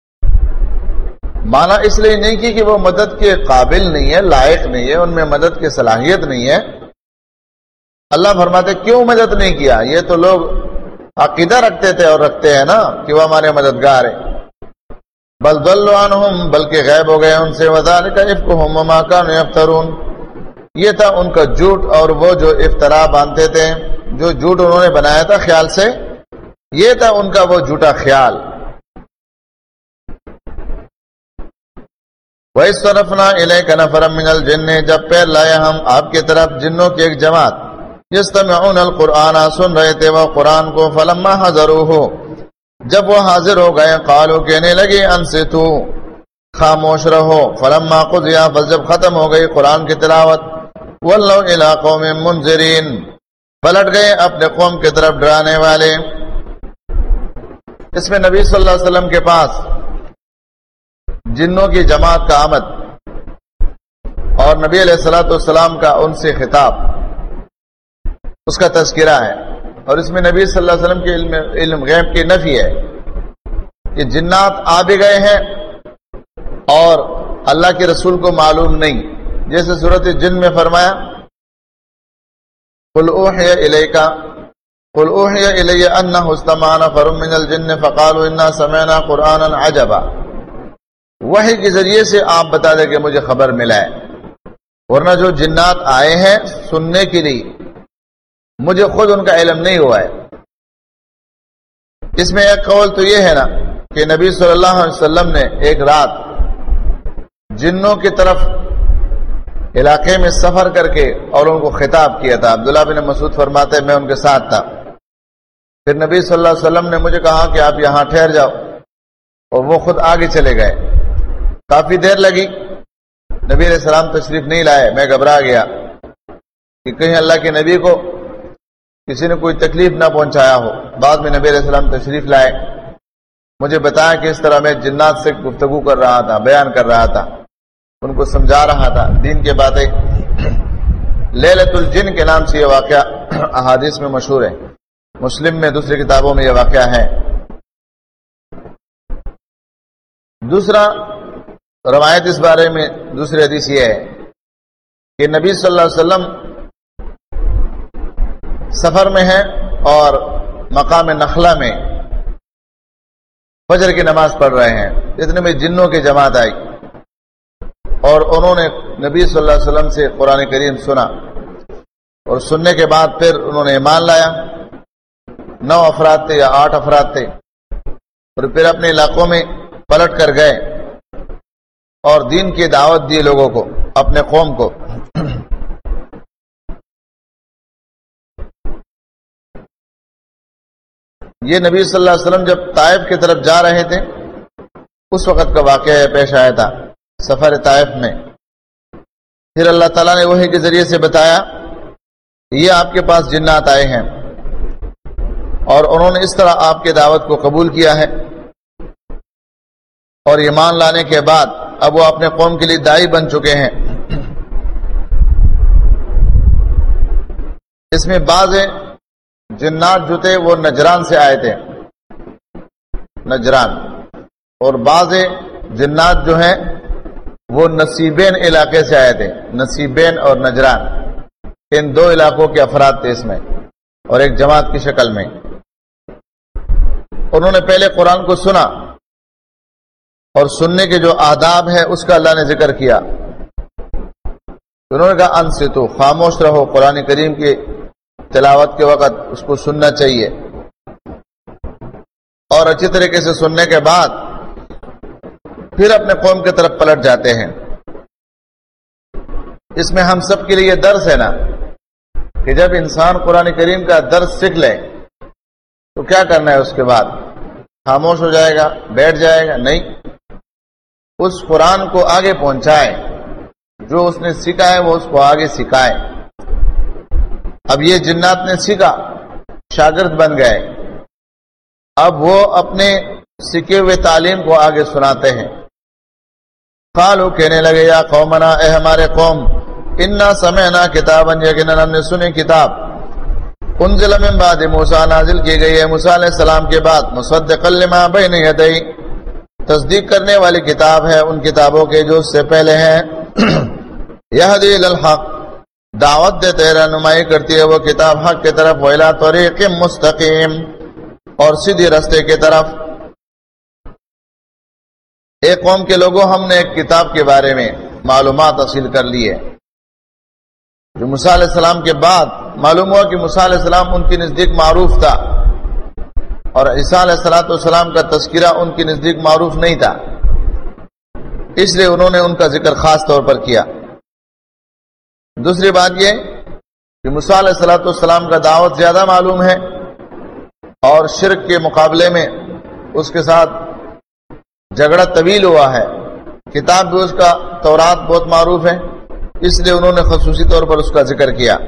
مانا اس لیے نہیں کی کہ وہ مدد کے قابل نہیں ہے، لائق نہیں ہے، ان میں مدد کی صلاحیت نہیں ہے. اللہ فرماتے کیوں مدد نہیں کیا؟ یہ تو لوگ عقیدہ رکھتے تھے اور رکھتے ہیں نا کہ وہ ہمارے مددگار ہیں. بل ضلوا عنہم، بلکہ غائب ہو گئے ان سے. وذالک افکہم وما کانوا یفترون، یہ تھا ان کا جھوٹ اور وہ جو افترا باندھتے تھے، جو جھوٹ انہوں نے بنایا تھا خیال سے، یہ تھا ان کا وہ جھوٹا خیال. وَإِذْ صَرَفْنَا إِلَيْكَ نَفَرًا مِّنَ الْجِنِّ، جب پیر لائے ہم آپ کی طرف جنوں کی ایک جماعت، يَسْتَمِعُونَ الْقُرْآنَ، سن رہے تھے وہ قرآن کو. فَلَمَّا حَضَرُوهُ، جب وہ حاضر ہو گئے، قالوا، کہنے لگے، انصتوا، خاموش رہو. فَلَمَّا قُضِيَ، بس جب ختم ہو گئی قرآن کی تلاوت، وَلَّوْا إِلَىٰ قَوْمٍ مُنذِرِينَ، پلٹ گئے اپنے قوم کی طرف ڈرانے والے. اس میں نبی صلی اللہ علیہ وسلم کے پاس جنوں کی جماعت کا آمد اور نبی علیہ الصلوۃ والسلام کا ان سے خطاب، اس کا تذکرہ ہے. اور اس میں نبی صلی اللہ علیہ وسلم کے علم غیب کی نفی ہے کہ جنات آ بھی گئے ہیں اور اللہ کے رسول کو معلوم نہیں، جیسے سورۃ جن میں فرمایا قل اوحی الیک قل اوحی الی انہ استمع نفر من الجن فقالوا انا سمعنا قرآنا عجبا. وحی کے ذریعے سے آپ بتا دیں کہ مجھے خبر ملا ہے، ورنہ جو جنات آئے ہیں سننے کے لیے مجھے خود ان کا علم نہیں ہوا ہے. اس میں ایک قول تو یہ ہے نا کہ نبی صلی اللہ علیہ وسلم نے ایک رات جنوں کی طرف علاقے میں سفر کر کے اور ان کو خطاب کیا تھا. عبداللہ بن مسعود فرماتے میں ان کے ساتھ تھا. پھر نبی صلی اللہ علیہ وسلم نے مجھے کہا کہ آپ یہاں ٹھہر جاؤ، اور وہ خود آگے چلے گئے. کافی دیر لگی، نبی علیہ السلام تشریف نہیں لائے. میں گھبرا گیا کہ کہیں اللہ کے نبی کو کسی نے کوئی تکلیف نہ پہنچایا ہو. بعد میں نبی علیہ السلام تشریف لائے، مجھے بتایا کہ اس طرح میں جنات سے گفتگو کر رہا تھا، بیان کر رہا تھا، ان کو سمجھا رہا تھا دین کے باتیں. لیلۃ الجن کے نام سے یہ واقعہ احادیث میں مشہور ہے، مسلم میں دوسری کتابوں میں یہ واقعہ ہے. دوسرا روایت اس بارے میں، دوسری حدیث یہ ہے کہ نبی صلی اللہ علیہ وسلم سفر میں ہیں اور مقام نخلا میں فجر کی نماز پڑھ رہے ہیں. اتنے میں جنوں کی جماعت آئی اور انہوں نے نبی صلی اللہ علیہ وسلم سے قرآن کریم سنا، اور سننے کے بعد پھر انہوں نے ایمان لایا. 9 افراد تھے یا 8 افراد تھے. اور پھر اپنے علاقوں میں پلٹ کر گئے اور دین کی دعوت دی لوگوں کو، اپنے قوم کو۔ یہ نبی صلی اللہ علیہ وسلم جب طائف کی طرف جا رہے تھے اس وقت کا واقعہ پیش آیا تھا سفر طائف میں۔ پھر اللہ تعالیٰ نے وحی کے ذریعے سے بتایا یہ آپ کے پاس جنات آئے ہیں اور انہوں نے اس طرح آپ کی دعوت کو قبول کیا ہے، اور ایمان لانے کے بعد اب وہ اپنے قوم کے لیے داعی بن چکے ہیں۔ اس میں بعض جنات جو تھے وہ نجران سے آئے تھے، نجران، اور بعض جنات جو ہیں وہ نصیبین علاقے سے آئے تھے، نصیبین اور نجران، ان دو علاقوں کے افراد تھے اس میں، اور ایک جماعت کی شکل میں۔ انہوں نے پہلے قرآن کو سنا اور سننے کے جو آداب ہے اس کا اللہ نے ذکر کیا۔ انہوں نے کہا انصتو، خاموش رہو، قرآن کریم کی تلاوت کے وقت اس کو سننا چاہیے، اور اچھی طریقے سے سننے کے بعد پھر اپنے قوم کی طرف پلٹ جاتے ہیں۔ اس میں ہم سب کے لیے یہ درس ہے نا کہ جب انسان قرآن کریم کا درس سیکھ لے تو کیا کرنا ہے، اس کے بعد خاموش ہو جائے گا، بیٹھ جائے گا؟ نہیں، اس قرآن کو آگے پہنچائے، جو اس نے سیکھا ہے وہ اس کو آگے سکھائے۔ اب یہ جنات نے سیکھا، شاگرد بن گئے، اب وہ اپنے سیکھے ہوئے تعلیم کو آگے سناتے ہیں۔ قالو، کہنے لگے، یا قومنا، اے ہمارے قوم، انا سمعنا کتابا، یقیناً ہم نے سنی کتاب، انزل من بعد موسیٰ، نازل کی گئی ہے موسیٰ علیہ السلام کے بعد، مصدقا لما بین یدیہ، تصدیق کرنے والی کتاب ہے ان کتابوں کے جو اس سے پہلے ہیں۔ یہدی الی الحق، دعوت دیتے، رہنمائی کرتی ہے وہ کتاب حق کی طرف، وإلی طریق مستقیم، اور سیدھی رستے کی طرف۔ ایک قوم کے لوگوں، ہم نے ایک کتاب کے بارے میں معلومات حاصل کر لی ہے جو موسیٰ علیہ السلام کے بعد معلوم ہوا کہ موسیٰ علیہ السلام ان کے نزدیک معروف تھا، اور عیسیٰ علیہ السلام کا تذکرہ ان کے نزدیک معروف نہیں تھا، اس لیے انہوں نے ان کا ذکر خاص طور پر کیا۔ دوسری بات یہ کہ موسیٰ علیہ السلام کا دعوت زیادہ معلوم ہے، اور شرک کے مقابلے میں اس کے ساتھ جھگڑا طویل ہوا ہے، کتاب بھی اس کا تورات بہت معروف ہے، اس لیے انہوں نے خصوصی طور پر اس کا ذکر کیا۔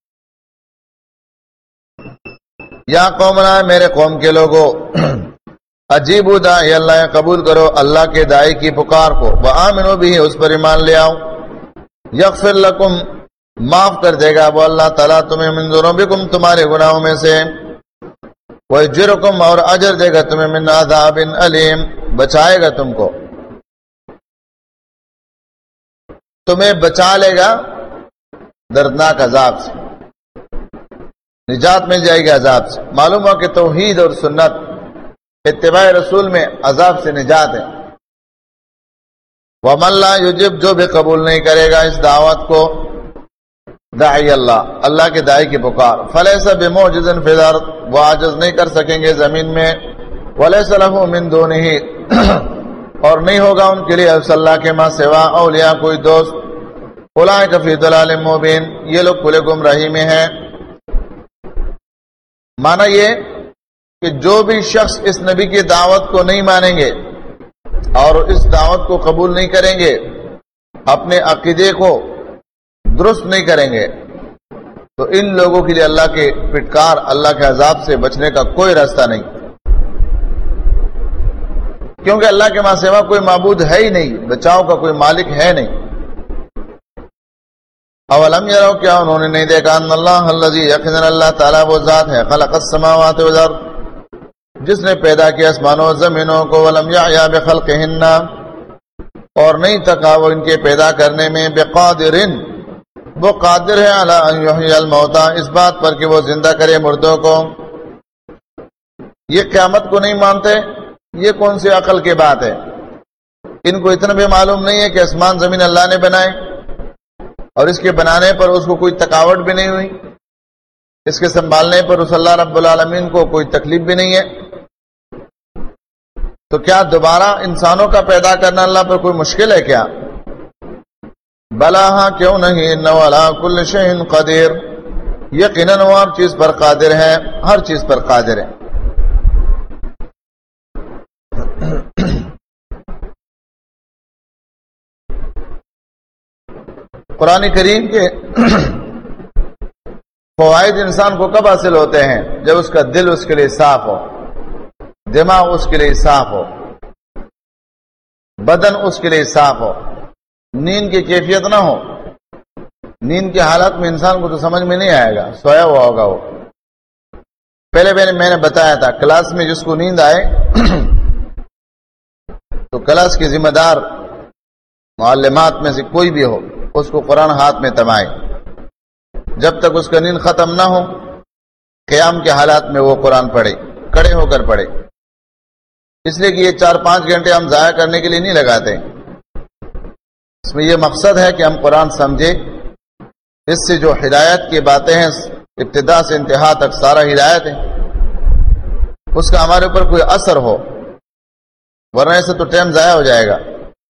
یا قومنا، میرے قوم کے لوگوں، عجیبوا داعی اللہ، قبول کرو اللہ کے داعی کی پکار کو، وآمنوا بہ، اس پر ایمان لے آؤ، یغفر لکم، معاف کر دے گا وہ اللہ تعالیٰ تمہیں، من ذنوبکم، تمہارے گناہوں میں سے، ویجرکم، اور اجر دے گا تمہیں، من عذاب علیم، بچائے گا تم کو، تمہیں بچا لے گا دردناک عذاب سے، نجات مل جائے گی عذاب سے۔ معلوم ہوا کہ توحید اور سنت، اتباع رسول میں عذاب سے نجات ہے۔ وَمَن لَّا يُجِبْ، جو بھی قبول نہیں کرے گا اس دعوت کو، داعی اللہ، اللہ کے داعی کی پکار، فَلَيْسَ بِمُعْجِزٍ فِي الْأَرْضِ، وہ عاجز نہیں کر سکیں گے زمین میں، وَلَيْسَ لَهُ مِن دُونِهِ، اور نہیں ہوگا ان کے لیے اس اللہ کے ماں سوا اولیاء کوئی دوست، اولئک فی ضلال مبین، یہ لوگ کھلے گمراہی میں ہیں۔ معنی یہ کہ جو بھی شخص اس نبی کی دعوت کو نہیں مانیں گے اور اس دعوت کو قبول نہیں کریں گے، اپنے عقیدے کو درست نہیں کریں گے، تو ان لوگوں کے لیے اللہ کے پھٹکار، اللہ کے عذاب سے بچنے کا کوئی راستہ نہیں، کیونکہ اللہ کے ماں سوا کوئی معبود ہے ہی نہیں، بچاؤ کا کوئی مالک ہے نہیں۔ اولم یرو، کیا انہوں نے نہیں دیکھا، ان اللہ الذی، یقینا اللہ تعالیٰ وہ ذات ہے، خلق السماوات والارض، جس نے پیدا کیا آسمانوں و زمینوں کو، ولم یعیا بخلقہن، اور نہیں تھکا وہ ان کے پیدا کرنے میں، بقادر، وہ قادر ہے، علی ان یحیی الموتى، اس بات پر کہ وہ زندہ کرے مردوں کو۔ یہ قیامت کو نہیں مانتے، یہ کون سی عقل کی بات ہے؟ ان کو اتنا بھی معلوم نہیں ہے کہ آسمان زمین اللہ نے بنائے، اور اس کے بنانے پر اس کو کوئی تھکاوٹ بھی نہیں ہوئی، اس کے سنبھالنے پر اس اللہ رب العالمین کو کوئی تکلیف بھی نہیں ہے۔ تو کیا دوبارہ انسانوں کا پیدا کرنا اللہ پر کوئی مشکل ہے کیا؟ بلا ہاں کیوں نہیں، انہ علی کل شیء قدیر، یقیناً وہ ہر چیز پر قادر ہے، ہر چیز پر قادر ہے۔ قرآن کریم کے فوائد انسان کو کب حاصل ہوتے ہیں؟ جب اس کا دل اس کے لیے صاف ہو، دماغ اس کے لیے صاف ہو، بدن اس کے لیے صاف ہو، نیند کی کیفیت نہ ہو۔ نیند کے حالات میں انسان کو تو سمجھ میں نہیں آئے گا، سویا ہوا ہوگا وہ۔ پہلے میں نے بتایا تھا، کلاس میں جس کو نیند آئے تو کلاس کے ذمہ دار معلمات میں سے کوئی بھی ہو، اس کو قرآن ہاتھ میں تمائے، جب تک اس کا نیند ختم نہ ہو قیام کے حالات میں وہ قرآن پڑھے، کھڑے ہو کر پڑھے۔ اس لیے کہ یہ 4-5 گھنٹے ہم ضائع کرنے کے لیے نہیں لگاتے، اس میں یہ مقصد ہے کہ ہم قرآن سمجھے، اس سے جو ہدایت کی باتیں ہیں ابتدا سے انتہا تک سارا ہدایت ہے، اس کا ہمارے اوپر کوئی اثر ہو، ورنہ ایسے تو ٹائم ضائع ہو جائے گا۔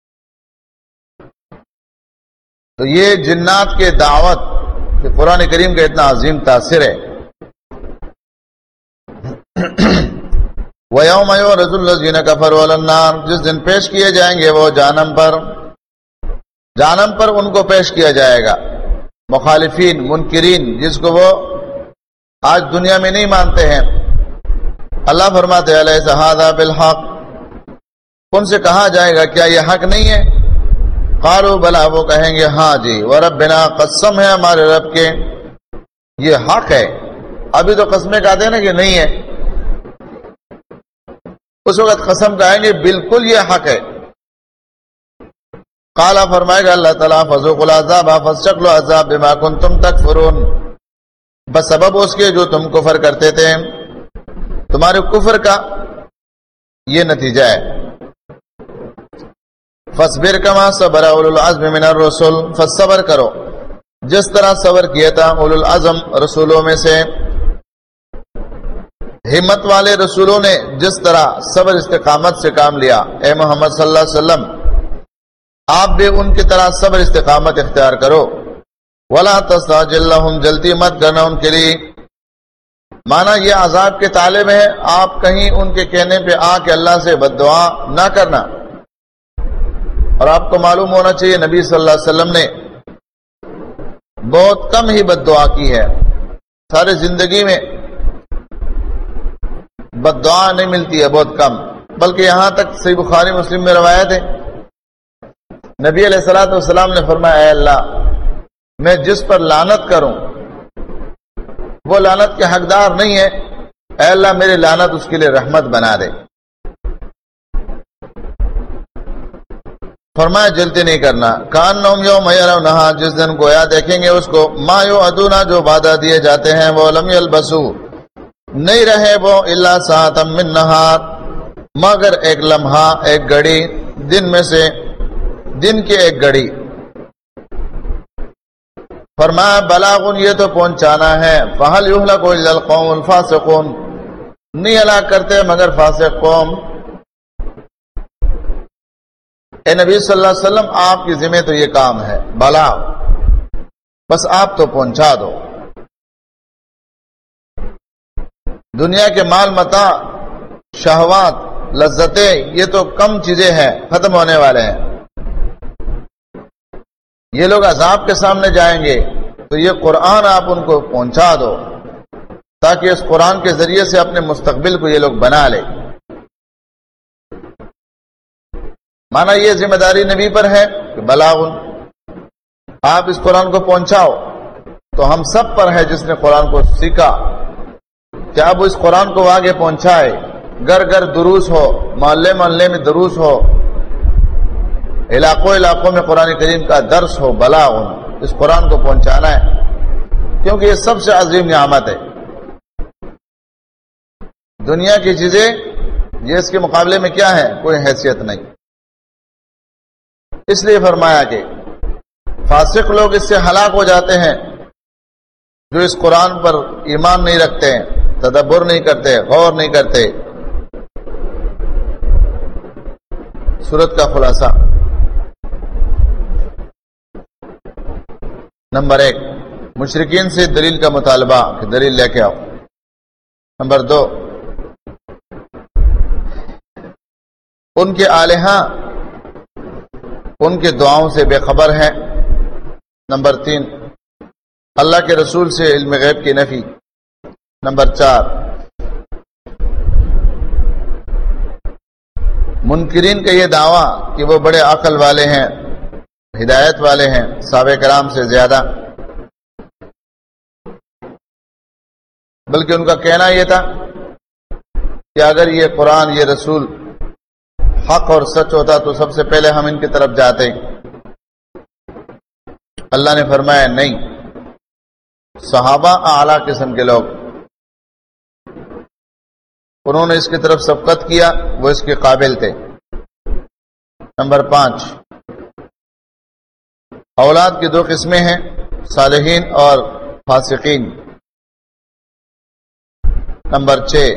تو یہ جنات کے دعوت کہ قرآن کریم کا اتنا عظیم تاثر ہے۔ وَيَوْمَ يُعْرَضُ الَّذِينَ كَفَرُوا عَلَى النَّارِ، جس دن پیش کیے جائیں گے وہ جہنم پر ان کو پیش کیا جائے گا، مخالفین، منکرین، جس کو وہ آج دنیا میں نہیں مانتے ہیں۔ اللہ فرماتے ہیں الیس ھذا بالحق، ان سے کہا جائے گا کیا یہ حق نہیں ہے؟ قالوا بلا، وہ کہیں گے ہاں جی، وربنا، قسم ہے ہمارے رب کے یہ حق ہے۔ ابھی تو قسمیں کہتے ہیں نا کہ نہیں ہے، اس وقت قسم کہیں گے بالکل یہ حق ہے۔ قالا، فرمائے گا اللہ تعالیٰ فذوقوا العذاب فاستشکلوا عذاب بما کنتم تکفرون، بس سبب اس کے جو تم کفر کرتے تھے، تمہارے کفر کا یہ نتیجہ ہے۔ فاصبر کما صبر اولو العزم من الرسل، فصبر کرو جس طرح صبر کیا تھا اولو العزم رسولوں میں سے، ہمت والے رسولوں نے جس طرح صبر استقامت سے کام لیا، اے محمد صلی اللہ علیہ وسلم آپ بھی ان کی طرح صبر استقامت اختیار کرو۔ ولا تستعجل لهم، جلدی مت کرنا ان کے لیے، مانا یہ عذاب کے طالب ہے، آپ کہیں ان کے کہنے پہ آ کے اللہ سے بد دعا نہ کرنا۔ اور آپ کو معلوم ہونا چاہیے نبی صلی اللہ علیہ وسلم نے بہت کم ہی بد دعا کی ہے، سارے زندگی میں بد دعا نہیں ملتی ہے، بہت کم، بلکہ یہاں تک صحیح بخاری مسلم میں روایت ہے، نبی علیہ الصلوۃ والسلام نے فرمایا اے اللہ میں جس پر لعنت کروں وہ لعنت کے حقدار نہیں ہے، اے اللہ میری لعنت اس کے لیے رحمت بنا دے۔ فرمایا جلدی نہیں کرنا، کانہم یوم یرونہا، جس دن گویا دیکھیں گے اس کو، ما یوعدون، جو وعدہ دیے جاتے ہیں، وہ لم یلبسوا، نہیں رہے وہ الا ساعۃ من نہار، مگر ایک لمحہ، ایک گھڑی دن میں سے، دن کی ایک گھڑی۔ فرمایا بلاغ، یہ تو پہنچانا ہے، فہل یہلک الا القوم الفاسقون، نہیں ہلاک کرتے مگر فاسق قوم۔ اے نبی صلی اللہ علیہ وسلم آپ کی ذمہ تو یہ کام ہے، بلاغ، بس آپ تو پہنچا دو۔ دنیا کے مال متاع، شہوات، لذتیں، یہ تو کم چیزیں ہیں، ختم ہونے والے ہیں۔ یہ لوگ عذاب کے سامنے جائیں گے تو یہ قرآن آپ ان کو پہنچا دو، تاکہ اس قرآن کے ذریعے سے اپنے مستقبل کو یہ لوگ بنا لے۔ مانا یہ ذمہ داری نبی پر ہے کہ بلاغ، آپ اس قرآن کو پہنچاؤ، تو ہم سب پر ہے جس نے قرآن کو سیکھا کہ اب اس قرآن کو آگے پہنچائے، گھر گھر دروس ہو، محلے محلے میں دروس ہو، علاقوں علاقوں میں قرآن کریم کا درس ہو، بلاغ، اس قرآن کو پہنچانا ہے، کیونکہ یہ سب سے عظیم نعمت ہے۔ دنیا کی چیزیں یہ اس کے مقابلے میں کیا ہے، کوئی حیثیت نہیں۔ اس لیے فرمایا کہ فاسق لوگ اس سے ہلاک ہو جاتے ہیں جو اس قرآن پر ایمان نہیں رکھتے ہیں، تدبر نہیں کرتے، غور نہیں کرتے۔ سورت کا خلاصہ۔ نمبر 1، مشرکین سے دلیل کا مطالبہ کہ دلیل لے کے آؤ۔ نمبر 2، ان کے الہہ ان کے دعاؤں سے بے خبر ہیں۔ نمبر 3، اللہ کے رسول سے علم غیب کی نفی۔ نمبر 4، منکرین کا یہ دعویٰ کہ وہ بڑے عقل والے ہیں، ہدایت والے ہیں صحابہ کرام سے زیادہ، بلکہ ان کا کہنا یہ تھا کہ اگر یہ قرآن یہ رسول حق اور سچ ہوتا تو سب سے پہلے ہم ان کی طرف جاتے۔ اللہ نے فرمایا نہیں، صحابہ اعلیٰ قسم کے لوگ، انہوں نے اس کی طرف سبقت کیا، وہ اس کے قابل تھے۔ نمبر 5، اولاد کی 2 قسمیں ہیں، صالحین اور فاسقین۔ نمبر 6،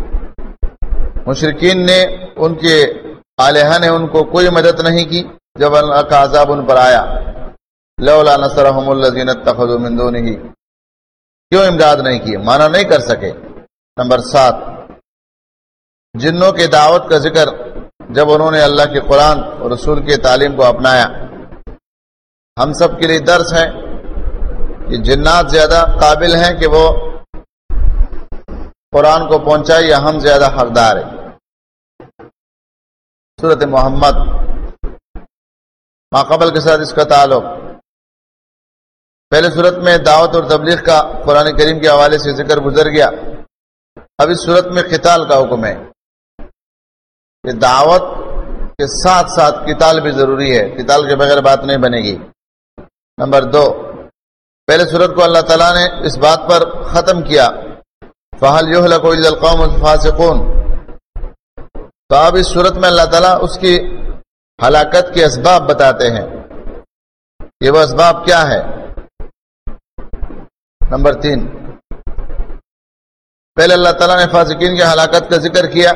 مشرکین نے ان کے الہہ نے ان کو کوئی مدد نہیں کی جب اللہ کا عذاب ان پر آیا۔ لولا نصرهم الذين اتخذوا من دونه، کیوں امداد نہیں کی، مانا نہیں کر سکے۔ نمبر 7، جنوں کے دعوت کا ذکر جب انہوں نے اللہ کے قرآن اور رسول کے تعلیم کو اپنایا۔ ہم سب کے لیے درس ہے کہ جنات زیادہ قابل ہیں کہ وہ قرآن کو پہنچائے یا ہم زیادہ حقدار ہیں۔ سورۃ محمد ماقبل کے ساتھ اس کا تعلق، پہلے صورت میں دعوت اور تبلیغ کا قرآن کریم کے حوالے سے ذکر گزر گیا، اب اس صورت میں قتال کا حکم ہے کہ دعوت کے ساتھ ساتھ قتال بھی ضروری ہے، قتال کے بغیر بات نہیں بنے گی۔ نمبر 2، پہلے صورت کو اللہ تعالیٰ نے اس بات پر ختم کیا، فَهَلْ يُهْلَكُ إِلَّا الْقَوْمُ الْفَاسِقُونَ، تو اب اس صورت میں اللہ تعالیٰ اس کی ہلاکت کے اسباب بتاتے ہیں۔ یہ وہ اسباب کیا ہے؟ نمبر 3، پہلے اللہ تعالیٰ نے فاسقین کی ہلاکت کا ذکر کیا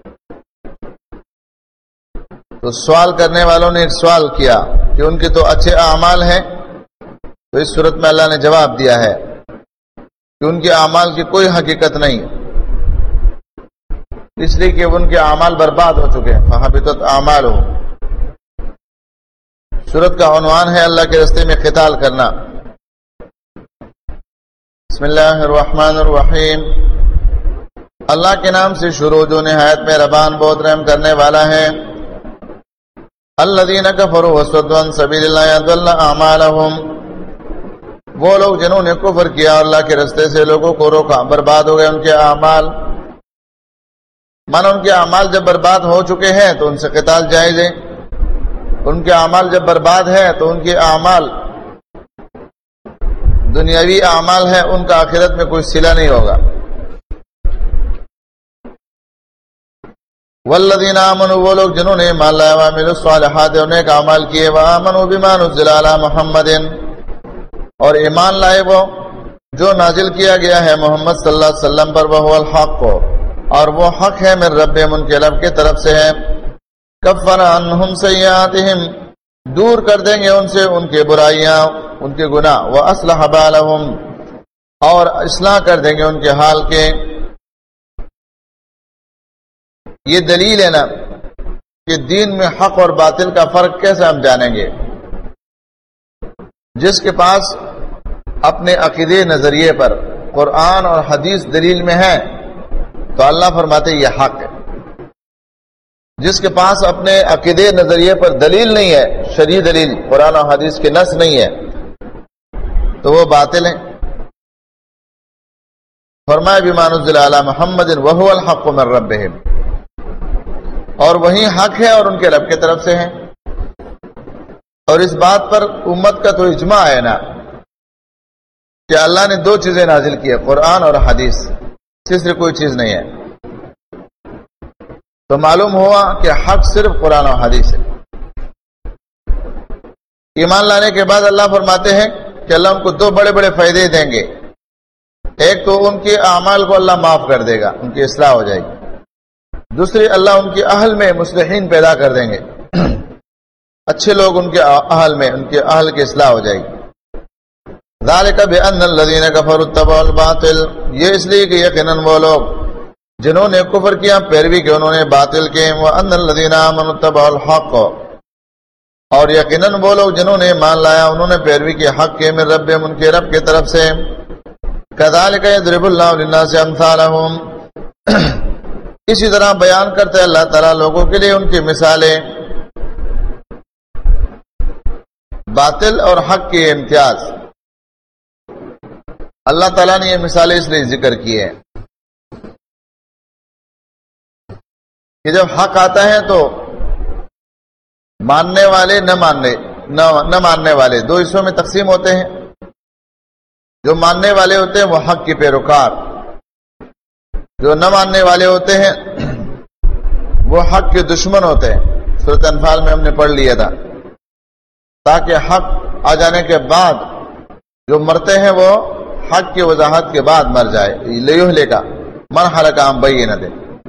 تو سوال کرنے والوں نے ایک سوال کیا کہ ان کے تو اچھے اعمال ہیں، تو اس صورت میں اللہ نے جواب دیا ہے کہ ان کے اعمال کی کوئی حقیقت نہیں، اس لیے کہ ان کے اعمال برباد ہو چکے ہیں۔ فَحَبِطَتْ أَعْمَالُهُمْ، صورت کا عنوان ہے اللہ کے راستے میں قتال کرنا۔ بسم اللہ الرحمن الرحیم، اللہ کے نام سے شروع جو نہایت مہربان بہت رحم کرنے والا ہے۔ الذین کفروا وصدوا عن سبیل اللہ اضل اعمالهم، وہ لوگ جنہوں نے کفر کیا اور اللہ کے راستے سے لوگوں کو روکا، برباد ہو گئے ان کے اعمال۔ مانا ان کے اعمال جب برباد ہو چکے ہیں تو ان سے قتال جائز ہے، ان کے اعمال جب برباد ہے تو ان کے اعمال دنیاوی اعمال ہے، ان کا آخرت میں کوئی صلہ نہیں ہوگا۔ والذین آمنوا، وہ لوگ جنہوں نے ایمان لایا، وعملوا الصالحات، اور نیک اعمال کیے، وآمنوا بما نزل علی محمد، اور ایمان لائے وہ جو نازل کیا گیا ہے محمد صلی اللہ علیہ وسلم پر، وہو الحق، اور وہ حق ہے من ربہم، ان کے رب کے طرف سے ہے۔ کفر عنہم سیئاتہم، دور کر دیں گے ان سے ان کے برائیاں، ان کے گناہ، وَأَصْلَحَ بَالَهُمْ، اور اصلاح کر دیں گے ان کے حال کے۔ یہ دلیل ہے نا کہ دین میں حق اور باطل کا فرق کیسے ہم جانیں گے؟ جس کے پاس اپنے عقیدے نظریے پر قرآن اور حدیث دلیل میں ہے تو اللہ فرماتے یہ حق ہے، جس کے پاس اپنے عقیدے نظریے پر دلیل نہیں ہے، شرعی دلیل قرآن اور حدیث کے نص نہیں ہے، تو وہ باطل ہے۔ فرمایا بما نزل علی محمد وہو الحق من ربہم، اور وہی حق ہے اور ان کے رب کی طرف سے ہے۔ اور اس بات پر امت کا تو اجماع ہے نا کہ اللہ نے 2 چیزیں نازل کی ہے، قرآن اور حدیث، تیسری کوئی چیز نہیں ہے۔ تو معلوم ہوا کہ حق صرف قرآن اور حدیث ہے۔ ایمان لانے کے بعد اللہ فرماتے ہیں کہ اللہ ان کو 2 بڑے بڑے فائدے دیں گے۔ ایک تو ان کے اعمال کو اللہ معاف کر دے گا، ان کی اصلاح ہو جائے گی۔ دوسری، اللہ ان کے اہل میں مصلحین پیدا کر دیں گے، اچھے لوگ ان کے اہل میں، ان کے اہل کی اصلاح ہو جائے گی. ذالک بأن الذین کفروا اتبعوا الباطل، یہ اس لیے کہ یقیناً وہ لوگ جنہوں نے کفر کیا پیروی کی انہوں نے باطل کے، وأن الذین آمنوا اتبعوا الحق، اور یقیناً وہ لوگ جنہوں نے ایمان لایا انہوں نے پیروی کی حق کے، من ربہم، ان کے رب کی طرف سے. کذالک یضرب اللہ للناس امثالہم، اسی طرح بیان کرتے ہیں اللہ تعالیٰ لوگوں کے لیے ان کی مثالیں. باطل اور حق کی امتیاز اللہ تعالیٰ نے یہ مثالیں اس لیے ذکر کی ہے کہ جب حق آتا ہے تو ماننے والے نہ ماننے والے دو حصوں میں تقسیم ہوتے ہیں. جو ماننے والے ہوتے ہیں وہ حق کے پیروکار، جو نہ ماننے والے ہوتے ہیں وہ حق کے دشمن ہوتے ہیں. سورۃ انفال میں ہم نے پڑھ لیا تھا، تاکہ حق آ جانے کے بعد جو مرتے ہیں وہ حق کی وضاحت کے بعد مر جائے. لیہلک من حلق عن بینۃ.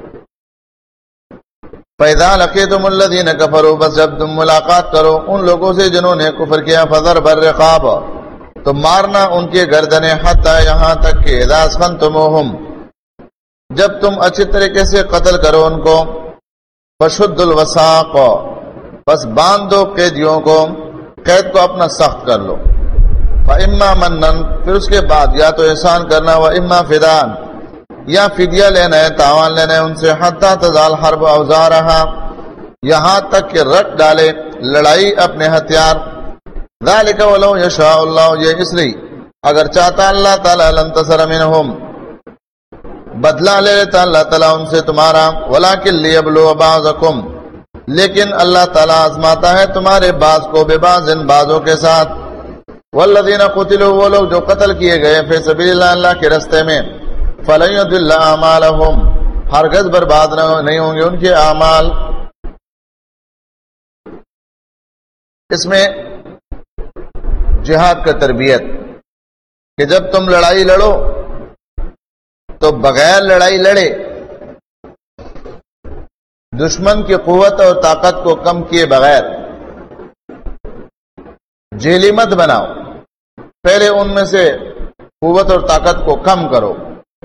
فَإِذَا لَقِيتُمُ الَّذِينَ كَفَرُوا، بس جب تم ملاقات کرو ان لوگوں سے جنہوں نے کفر کیا، فَضَرْبَ الرِّقَابِ، تو مارنا ان کے گردنیں، حتیٰ یہاں تک کہ اذا اسخنتموہم، جب تم اچھی طریقے سے قتل کرو ان کو، فشدوا الوثاق، بس باندھ دو قیدیوں کو، قید کو اپنا سخت کر لو. فَإِمَّا مَنًّا، پھر اس کے بعد یا تو احسان کرنا، وَإِمَّا فِدَاءً، یا فدیہ لینا ہے، تاوان لینا ہے ان سے، حتیٰ تزال الحرب اوزارہا، یہاں تک کہ رکھ ڈالے لڑائی اپنے ہتھیار. ذالک ولو یشاء اللہ، یہ اس لیے اگر چاہتا اللہ تعالیٰ لانتصر منہم، بدلہ لے لیتا اللہ تعالیٰ ان سے تمہارا، ولکن لیبلو بعضکم، لیکن اللہ تعالیٰ آزماتا ہے تمہارے بعض کو، ببعض، بعضوں کے ساتھ. والذین قتلوا، وہ لوگ جو قتل کیے گئے، فی سبیل اللہ، اللہ کے راستے میں، فلن یضل اعمالہم، ہرگز برباد نہیں ہوں گے ان کے اعمال. اس میں جہاد کا تربیت کہ جب تم لڑائی لڑو تو بغیر لڑائی لڑے دشمن کی قوت اور طاقت کو کم کیے بغیر جیلی مت بناؤ، پہلے ان میں سے قوت اور طاقت کو کم کرو.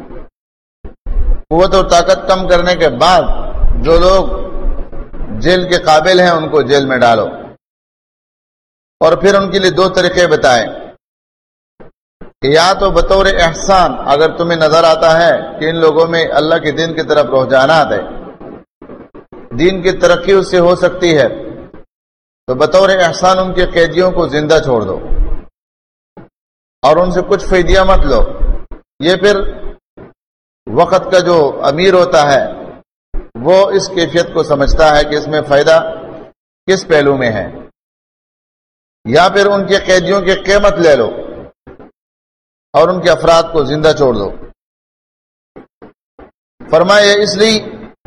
قوت اور طاقت کم کرنے کے بعد جو لوگ جیل کے قابل ہیں ان کو جیل میں ڈالو. اور پھر ان کے لیے دو طریقے بتائے کہ یا تو بطور احسان، اگر تمہیں نظر آتا ہے کہ ان لوگوں میں اللہ کے دین کی طرف رجحانات ہے، دین کی ترقی اس سے ہو سکتی ہے، تو بطور احسان ان کے قیدیوں کو زندہ چھوڑ دو اور ان سے کچھ فدیہ مت لو. یہ پھر وقت کا جو امیر ہوتا ہے وہ اس کیفیت کو سمجھتا ہے کہ اس میں فائدہ کس پہلو میں ہے. یا پھر ان کے قیدیوں کی قیمت لے لو اور ان کے افراد کو زندہ چھوڑ دو. فرمایا اس لیے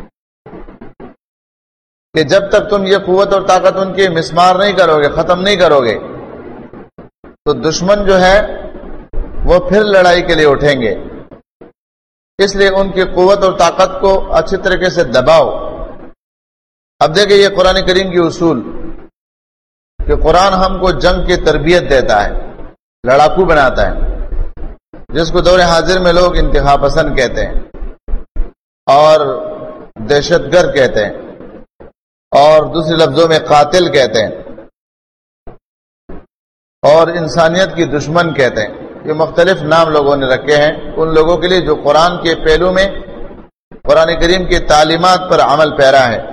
کہ جب تک تم یہ قوت اور طاقت ان کی مسمار نہیں کرو گے، ختم نہیں کرو گے، تو دشمن جو ہے وہ پھر لڑائی کے لیے اٹھیں گے. اس لیے ان کی قوت اور طاقت کو اچھی طریقے سے دباؤ. اب دیکھیں یہ قرآن کریم کی اصول کہ قرآن ہم کو جنگ کی تربیت دیتا ہے، لڑاکو بناتا ہے، جس کو دور حاضر میں لوگ انتہا پسند کہتے ہیں اور دہشت گرد کہتے ہیں اور دوسرے لفظوں میں قاتل کہتے ہیں اور انسانیت کی دشمن کہتے ہیں. یہ مختلف نام لوگوں نے رکھے ہیں ان لوگوں کے لیے جو قرآن کے پہلو میں قرآن کریم کی تعلیمات پر عمل پیرا ہے.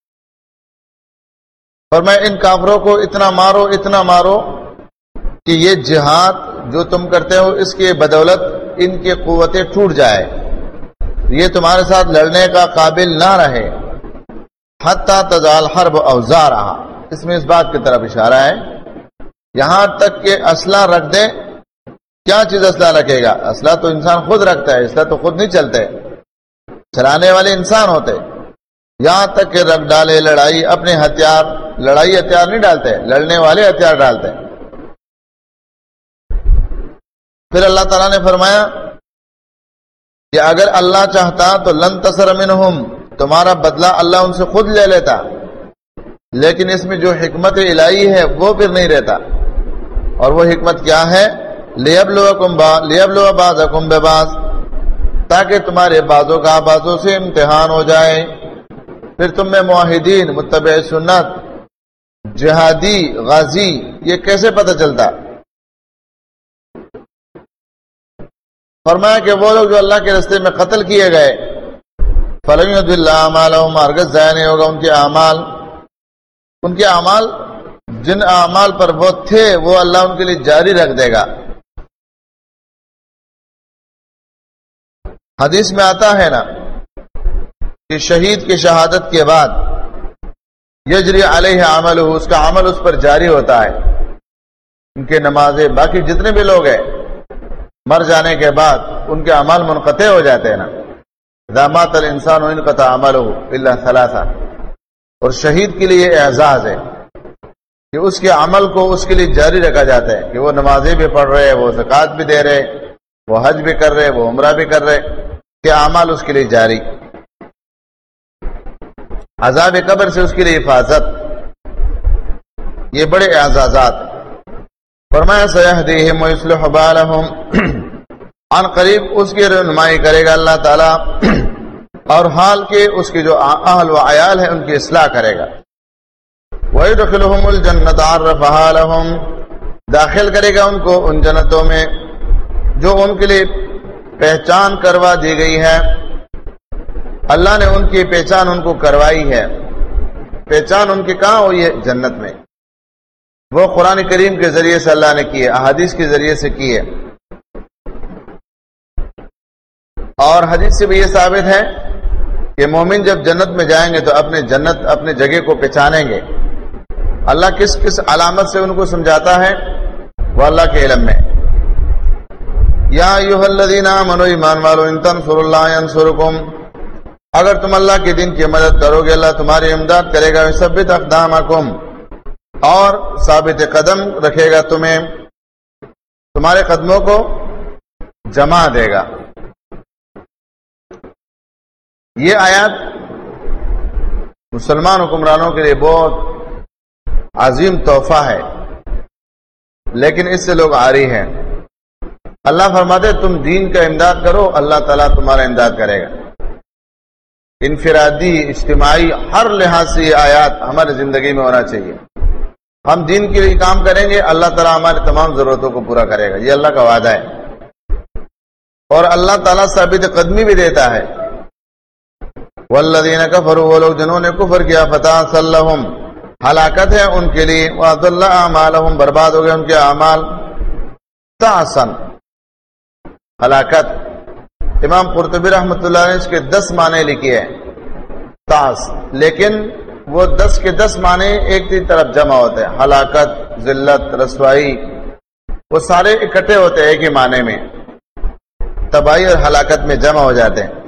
فرمایا ان کافروں کو اتنا مارو کہ یہ جہاد جو تم کرتے ہو اس کی بدولت ان کی قوتیں ٹوٹ جائے، یہ تمہارے ساتھ لڑنے کا قابل نہ رہے. حتیٰ تزال حرب اوزارہا، اس میں اس بات کی طرف اشارہ ہے یہاں تک کہ اسلحہ رکھ دے. کیا چیز اسلحہ رکھے گا؟ اسلحہ تو انسان خود رکھتا ہے، اسلحہ تو خود نہیں چلتے، چلانے والے انسان ہوتے. یہاں تک کہ رکھ ڈالے لڑائی اپنے ہتھیار. لڑائی ہتھیار نہیں ڈالتے، لڑنے والے ہتھیار ڈالتے. پھر اللہ تعالیٰ نے فرمایا کہ اگر اللہ چاہتا تو لن تصر منہم، تمہارا بدلہ اللہ ان سے خود لے لیتا. لیکن اس میں جو حکمت الہی ہے وہ پھر نہیں رہتا. اور وہ حکمت کیا ہے؟ لیبلو بعضکم ببعض، تاکہ تمہارے بعضوں کا بعضوں سے امتحان ہو جائے. پھر تم میں موحدین، متبع سنت، جہادی، غازی، یہ کیسے پتہ چلتا؟ فرمایا کہ وہ لوگ جو اللہ کے راستے میں قتل کیے گئے، فَلَنْ يُضِلَّ أَعْمَالَهُمْ، ہرگز ضائع نہیں ہوگا ان کے اعمال جن اعمال پر وہ تھے وہ اللہ ان کے لیے جاری رکھ دے گا. حدیث میں آتا ہے نا کہ شہید کی شہادت کے بعد یجری علیہ عملہ، اس کا عمل اس پر جاری ہوتا ہے. ان کے نمازیں، باقی جتنے بھی لوگ ہیں مر جانے کے بعد ان کے اعمال منقطع ہو جاتے ہیں نا. اذا مات الانسان انقطع عمله الا ثلاثہ. اور شہید کے لیے اعزاز ہے کہ اس کے عمل کو اس کے لیے جاری رکھا جاتا ہے، کہ وہ نمازیں بھی پڑھ رہے، وہ زکوٰۃ بھی دے رہے، وہ حج بھی کر رہے، وہ عمرہ بھی کر رہے، کہ اعمال اس کے لیے جاری. عذاب قبر سے اس کے لیے حفاظت، یہ بڑے اعزازات. فرمایا سیہدیہم ویصلح بالہم، عن قریب اس کی رہنمائی کرے گا اللہ تعالی، اور حال کے اس کے جو اہل و عیال ہیں ان کی اصلاح کرے گا. وَيُدْخِلُهُمُ الْجَنَّةَ عَرَّفَهَا لَهُمْ، داخل کرے گا ان کو ان جنتوں میں جو ان کے لیے پہچان کروا دی گئی ہے. اللہ نے ان کی پہچان ان کو کروائی ہے. پہچان ان کی کہاں ہوئی ہے؟ جنت میں. وہ قرآن کریم کے ذریعے سے اللہ نے کی ہے، احادیث کے ذریعے سے کی ہے. اور حدیث سے بھی یہ ثابت ہے کہ مومن جب جنت میں جائیں گے تو اپنے جنت، اپنے جگہ کو پہچانیں گے. اللہ کس کس علامت سے ان کو سمجھاتا ہے وہ اللہ کے علم میں. یا ایھا الذین آمنوا، ایمان والو، ان تنصروا اللہ ینصرکم، اگر تم اللہ کے دین کی مدد کرو گے اللہ تمہاری امداد کرے گا. یثبت اقدامکم، اور ثابت قدم رکھے گا تمہیں، تمہارے قدموں کو جما دے گا. یہ آیات مسلمان حکمرانوں کے لیے بہت عظیم تحفہ ہے، لیکن اس سے لوگ عاری ہیں. اللہ فرماتے تم دین کا امداد کرو، اللہ تعالیٰ تمہارا امداد کرے گا. انفرادی، اجتماعی، ہر لحاظ سے یہ آیات ہماری زندگی میں ہونا چاہیے. ہم دین کے لیے کام کریں گے، اللہ تعالیٰ ہماری تمام ضرورتوں کو پورا کرے گا، یہ اللہ کا وعدہ ہے. اور اللہ تعالیٰ ثابت قدمی بھی دیتا ہے. والذین کفروا، وہ لوگ جنہوں نے کفر کیا، فتعسا لہم، ہلاکت ہے ان کے لیے، واضل اعمالہم، برباد ہو گئے ان کے اعمال. تعسا، ہلاکت. امام قرطبی رحمۃ اللہ نے اس کے 10 معنی لکھے ہیں تعس، لیکن وہ 10 کے 10 معنی ایک ہی طرف جمع ہوتے ہیں. ہلاکت، ذلت، رسوائی، وہ سارے اکٹھے ہوتے ہیں ایک ہی معنی میں. تباہی اور ہلاکت میں جمع ہو جاتے ہیں.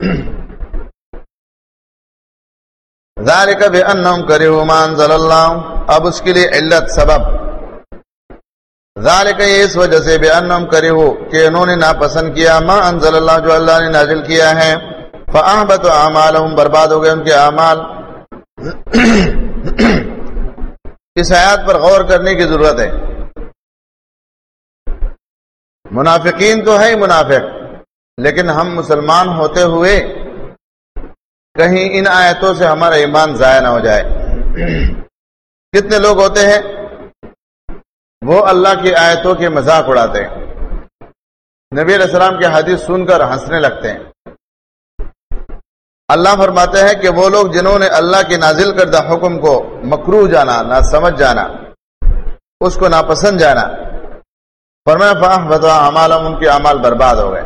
ذالک بانہم کرہوا ما انزل اللہ، اب اس کے لیے علت، سبب. ذالک، یہ اس وجہ سے، بانہم کرہوا، کہ انہوں نے ناپسند کیا، ما انزل اللہ، جو اللہ نے نازل کیا ہے. فاحبط اعمالہم، برباد ہو گئے ان کے اعمال. اس آیات پر غور کرنے کی ضرورت ہے. منافقین تو ہے ہی منافق، لیکن ہم مسلمان ہوتے ہوئے کہیں ان آیتوں سے ہمارا ایمان ضائع نہ ہو جائے. کتنے لوگ ہوتے ہیں وہ اللہ کی آیتوں کے مذاق اڑاتے ہیں، نبی علیہ السلام کے حدیث سن کر ہنسنے لگتے ہیں. اللہ فرماتے ہیں کہ وہ لوگ جنہوں نے اللہ کے نازل کردہ حکم کو مکروہ جانا، نہ سمجھ جانا، اس کو ناپسند جانا، فرمایا فاحبط اعمالہم، ان کے اعمال برباد ہو گئے.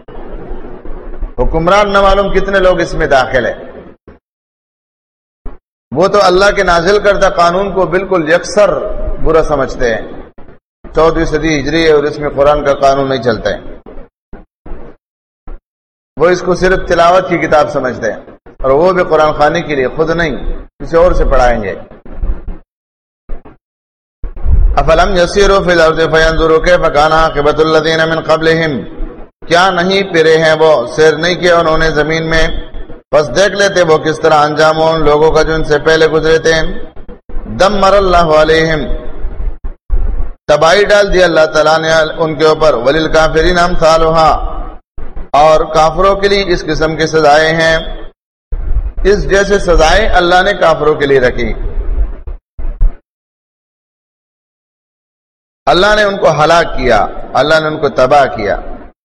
حکمران نہ معلوم کتنے لوگ اس میں داخل ہیں. وہ تو اللہ کے نازل کردہ قانون کو بالکل یکسر برا سمجھتے ہیں. 14ویں صدی ہجری ہے اور اس میں قرآن کا قانون نہیں چلتا ہے. وہ اس کو صرف تلاوت کی کتاب سمجھتے ہیں، اور وہ بھی قرآن خوانی کے لیے، خود نہیں، کسی اور سے پڑھائیں گے. افلم یسیروا فی الارض فینظروا کیف کان عاقبۃ الذین من قبلہم، کیا نہیں پھرے ہیں وہ، سیر نہیں کیا انہوں نے زمین میں، بس دیکھ لیتے وہ کس طرح انجام ہو ان لوگوں کا جو ان سے پہلے گزرے تھے. دمر اللہ علیہم، تباہی ڈال دیا اللہ تعالیٰ نے ان کے اوپر، وللکافرین امثالھا، اور کافروں کے لیے اس قسم کی سزائیں ہیں، اس جیسے سزائیں اللہ نے کافروں کے لیے رکھی. اللہ نے ان کو ہلاک کیا، اللہ نے ان کو تباہ کیا.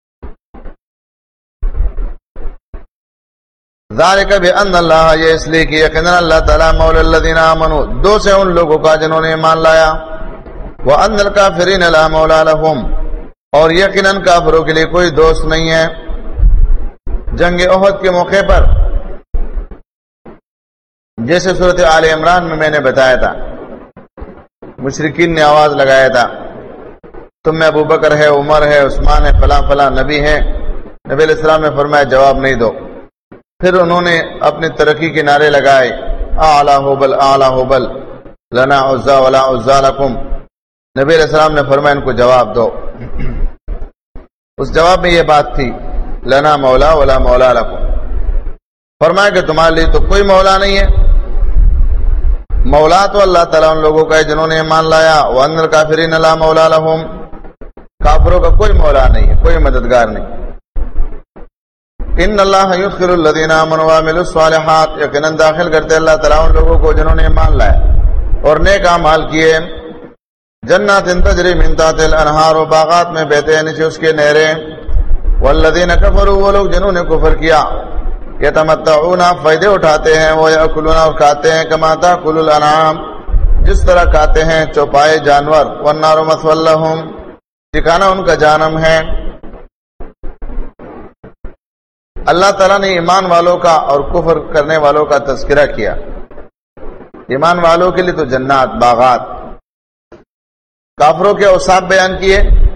ذالک بأن اللہ، یہ اس لیے کہ یقینا اللہ تعالیٰ مولا الذین آمنوا، دوست ہے ان لوگوں کا جنہوں نے ایمان لایا، وأن الکافرین لا مولا لہم، اور یقینا کافروں کے لیے کوئی دوست نہیں ہے. جنگ احد کے موقع پر جیسے صورت آل عمران میں نے بتایا تھا، مشرکین نے آواز لگایا تھا تم میں ابو بکر ہے، عمر ہے، عثمان ہے، فلاں فلاں نبی ہیں. نبی علیہ السلام نے فرمایا جواب نہیں دو. پھر انہوں نے اپنی ترقی کے نعرے لگائے، اعلی ہوبل اعلی ہوبل، لنا عزا ولا عزا لکم. نبی علیہ السلام نے فرمایا ان کو جواب دو. اس جواب میں یہ بات تھی، لنا مولا ولا مولا لکم. فرمایا کہ تمہارے لیے تو کوئی مولا نہیں ہے، مولا تو اللہ تعالیٰ ان لوگوں کا ہے جنہوں نے ایمان لایا. وان الکافرین لا مولا لہم، کافروں کا کوئی مولا نہیں ہے، کوئی مددگار نہیں. ان اللہ یدخل الذین آمنوا وعملوا الصالحات، یقیناً داخل کرتے اللہ تعالیٰ ان لوگوں کو جنہوں نے ایمان لایا اور نیک اعمال کیے، جنات تجری من تحتها الانہار، و باغات میں بہتے ہیں نیچے اس کے نہریں. والذین کفروا، وہ لوگ جنہوں نے کفر کیا، یتمتعون، فائدے اٹھاتے ہیں، وہ یاکلون، اور کھاتے ہیں، کما تاکل الانعام، جس طرح کھاتے ہیں چوپائے جانور. والنار مثوی لہم، ٹھکانہ ان کا جہنم ہے. اللہ تعالیٰ نے ایمان والوں کا اور کفر کرنے والوں کا تذکرہ کیا. ایمان والوں کے لیے تو جنات، باغات. کافروں کے اوصاف بیان کیے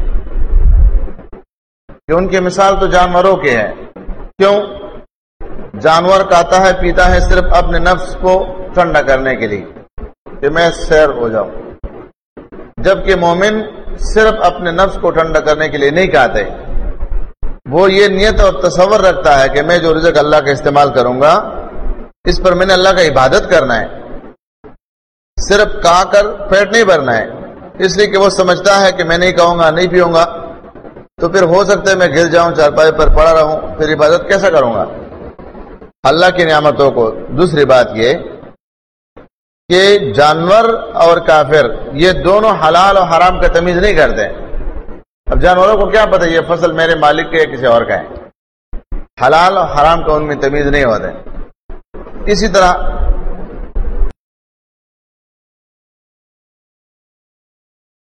کہ ان کی مثال تو جانوروں کے ہے. کیوں؟ جانور کھاتا ہے پیتا ہے صرف اپنے نفس کو ٹھنڈا کرنے کے لیے کہ میں سیر ہو جاؤں، جبکہ مومن صرف اپنے نفس کو ٹھنڈا کرنے کے لیے نہیں کھاتے. وہ یہ نیت اور تصور رکھتا ہے کہ میں جو رزق اللہ کا استعمال کروں گا اس پر میں نے اللہ کا عبادت کرنا ہے، صرف کھا کر پیٹ نہیں بھرنا ہے. اس لیے کہ وہ سمجھتا ہے کہ میں نہیں کہوں گا، نہیں پیوں گا تو پھر ہو سکتا ہے میں گر جاؤں، چارپائی پر پڑا رہوں، پھر عبادت کیسا کروں گا اللہ کی نعمتوں کو. دوسری بات یہ کہ جانور اور کافر یہ دونوں حلال اور حرام کا تمیز نہیں کرتے. اب جانوروں کو کیا پتہ یہ فصل میرے مالک کے کسی اور کا ہے، حلال اور حرام کا ان میں تمیز نہیں ہوتے. اسی طرح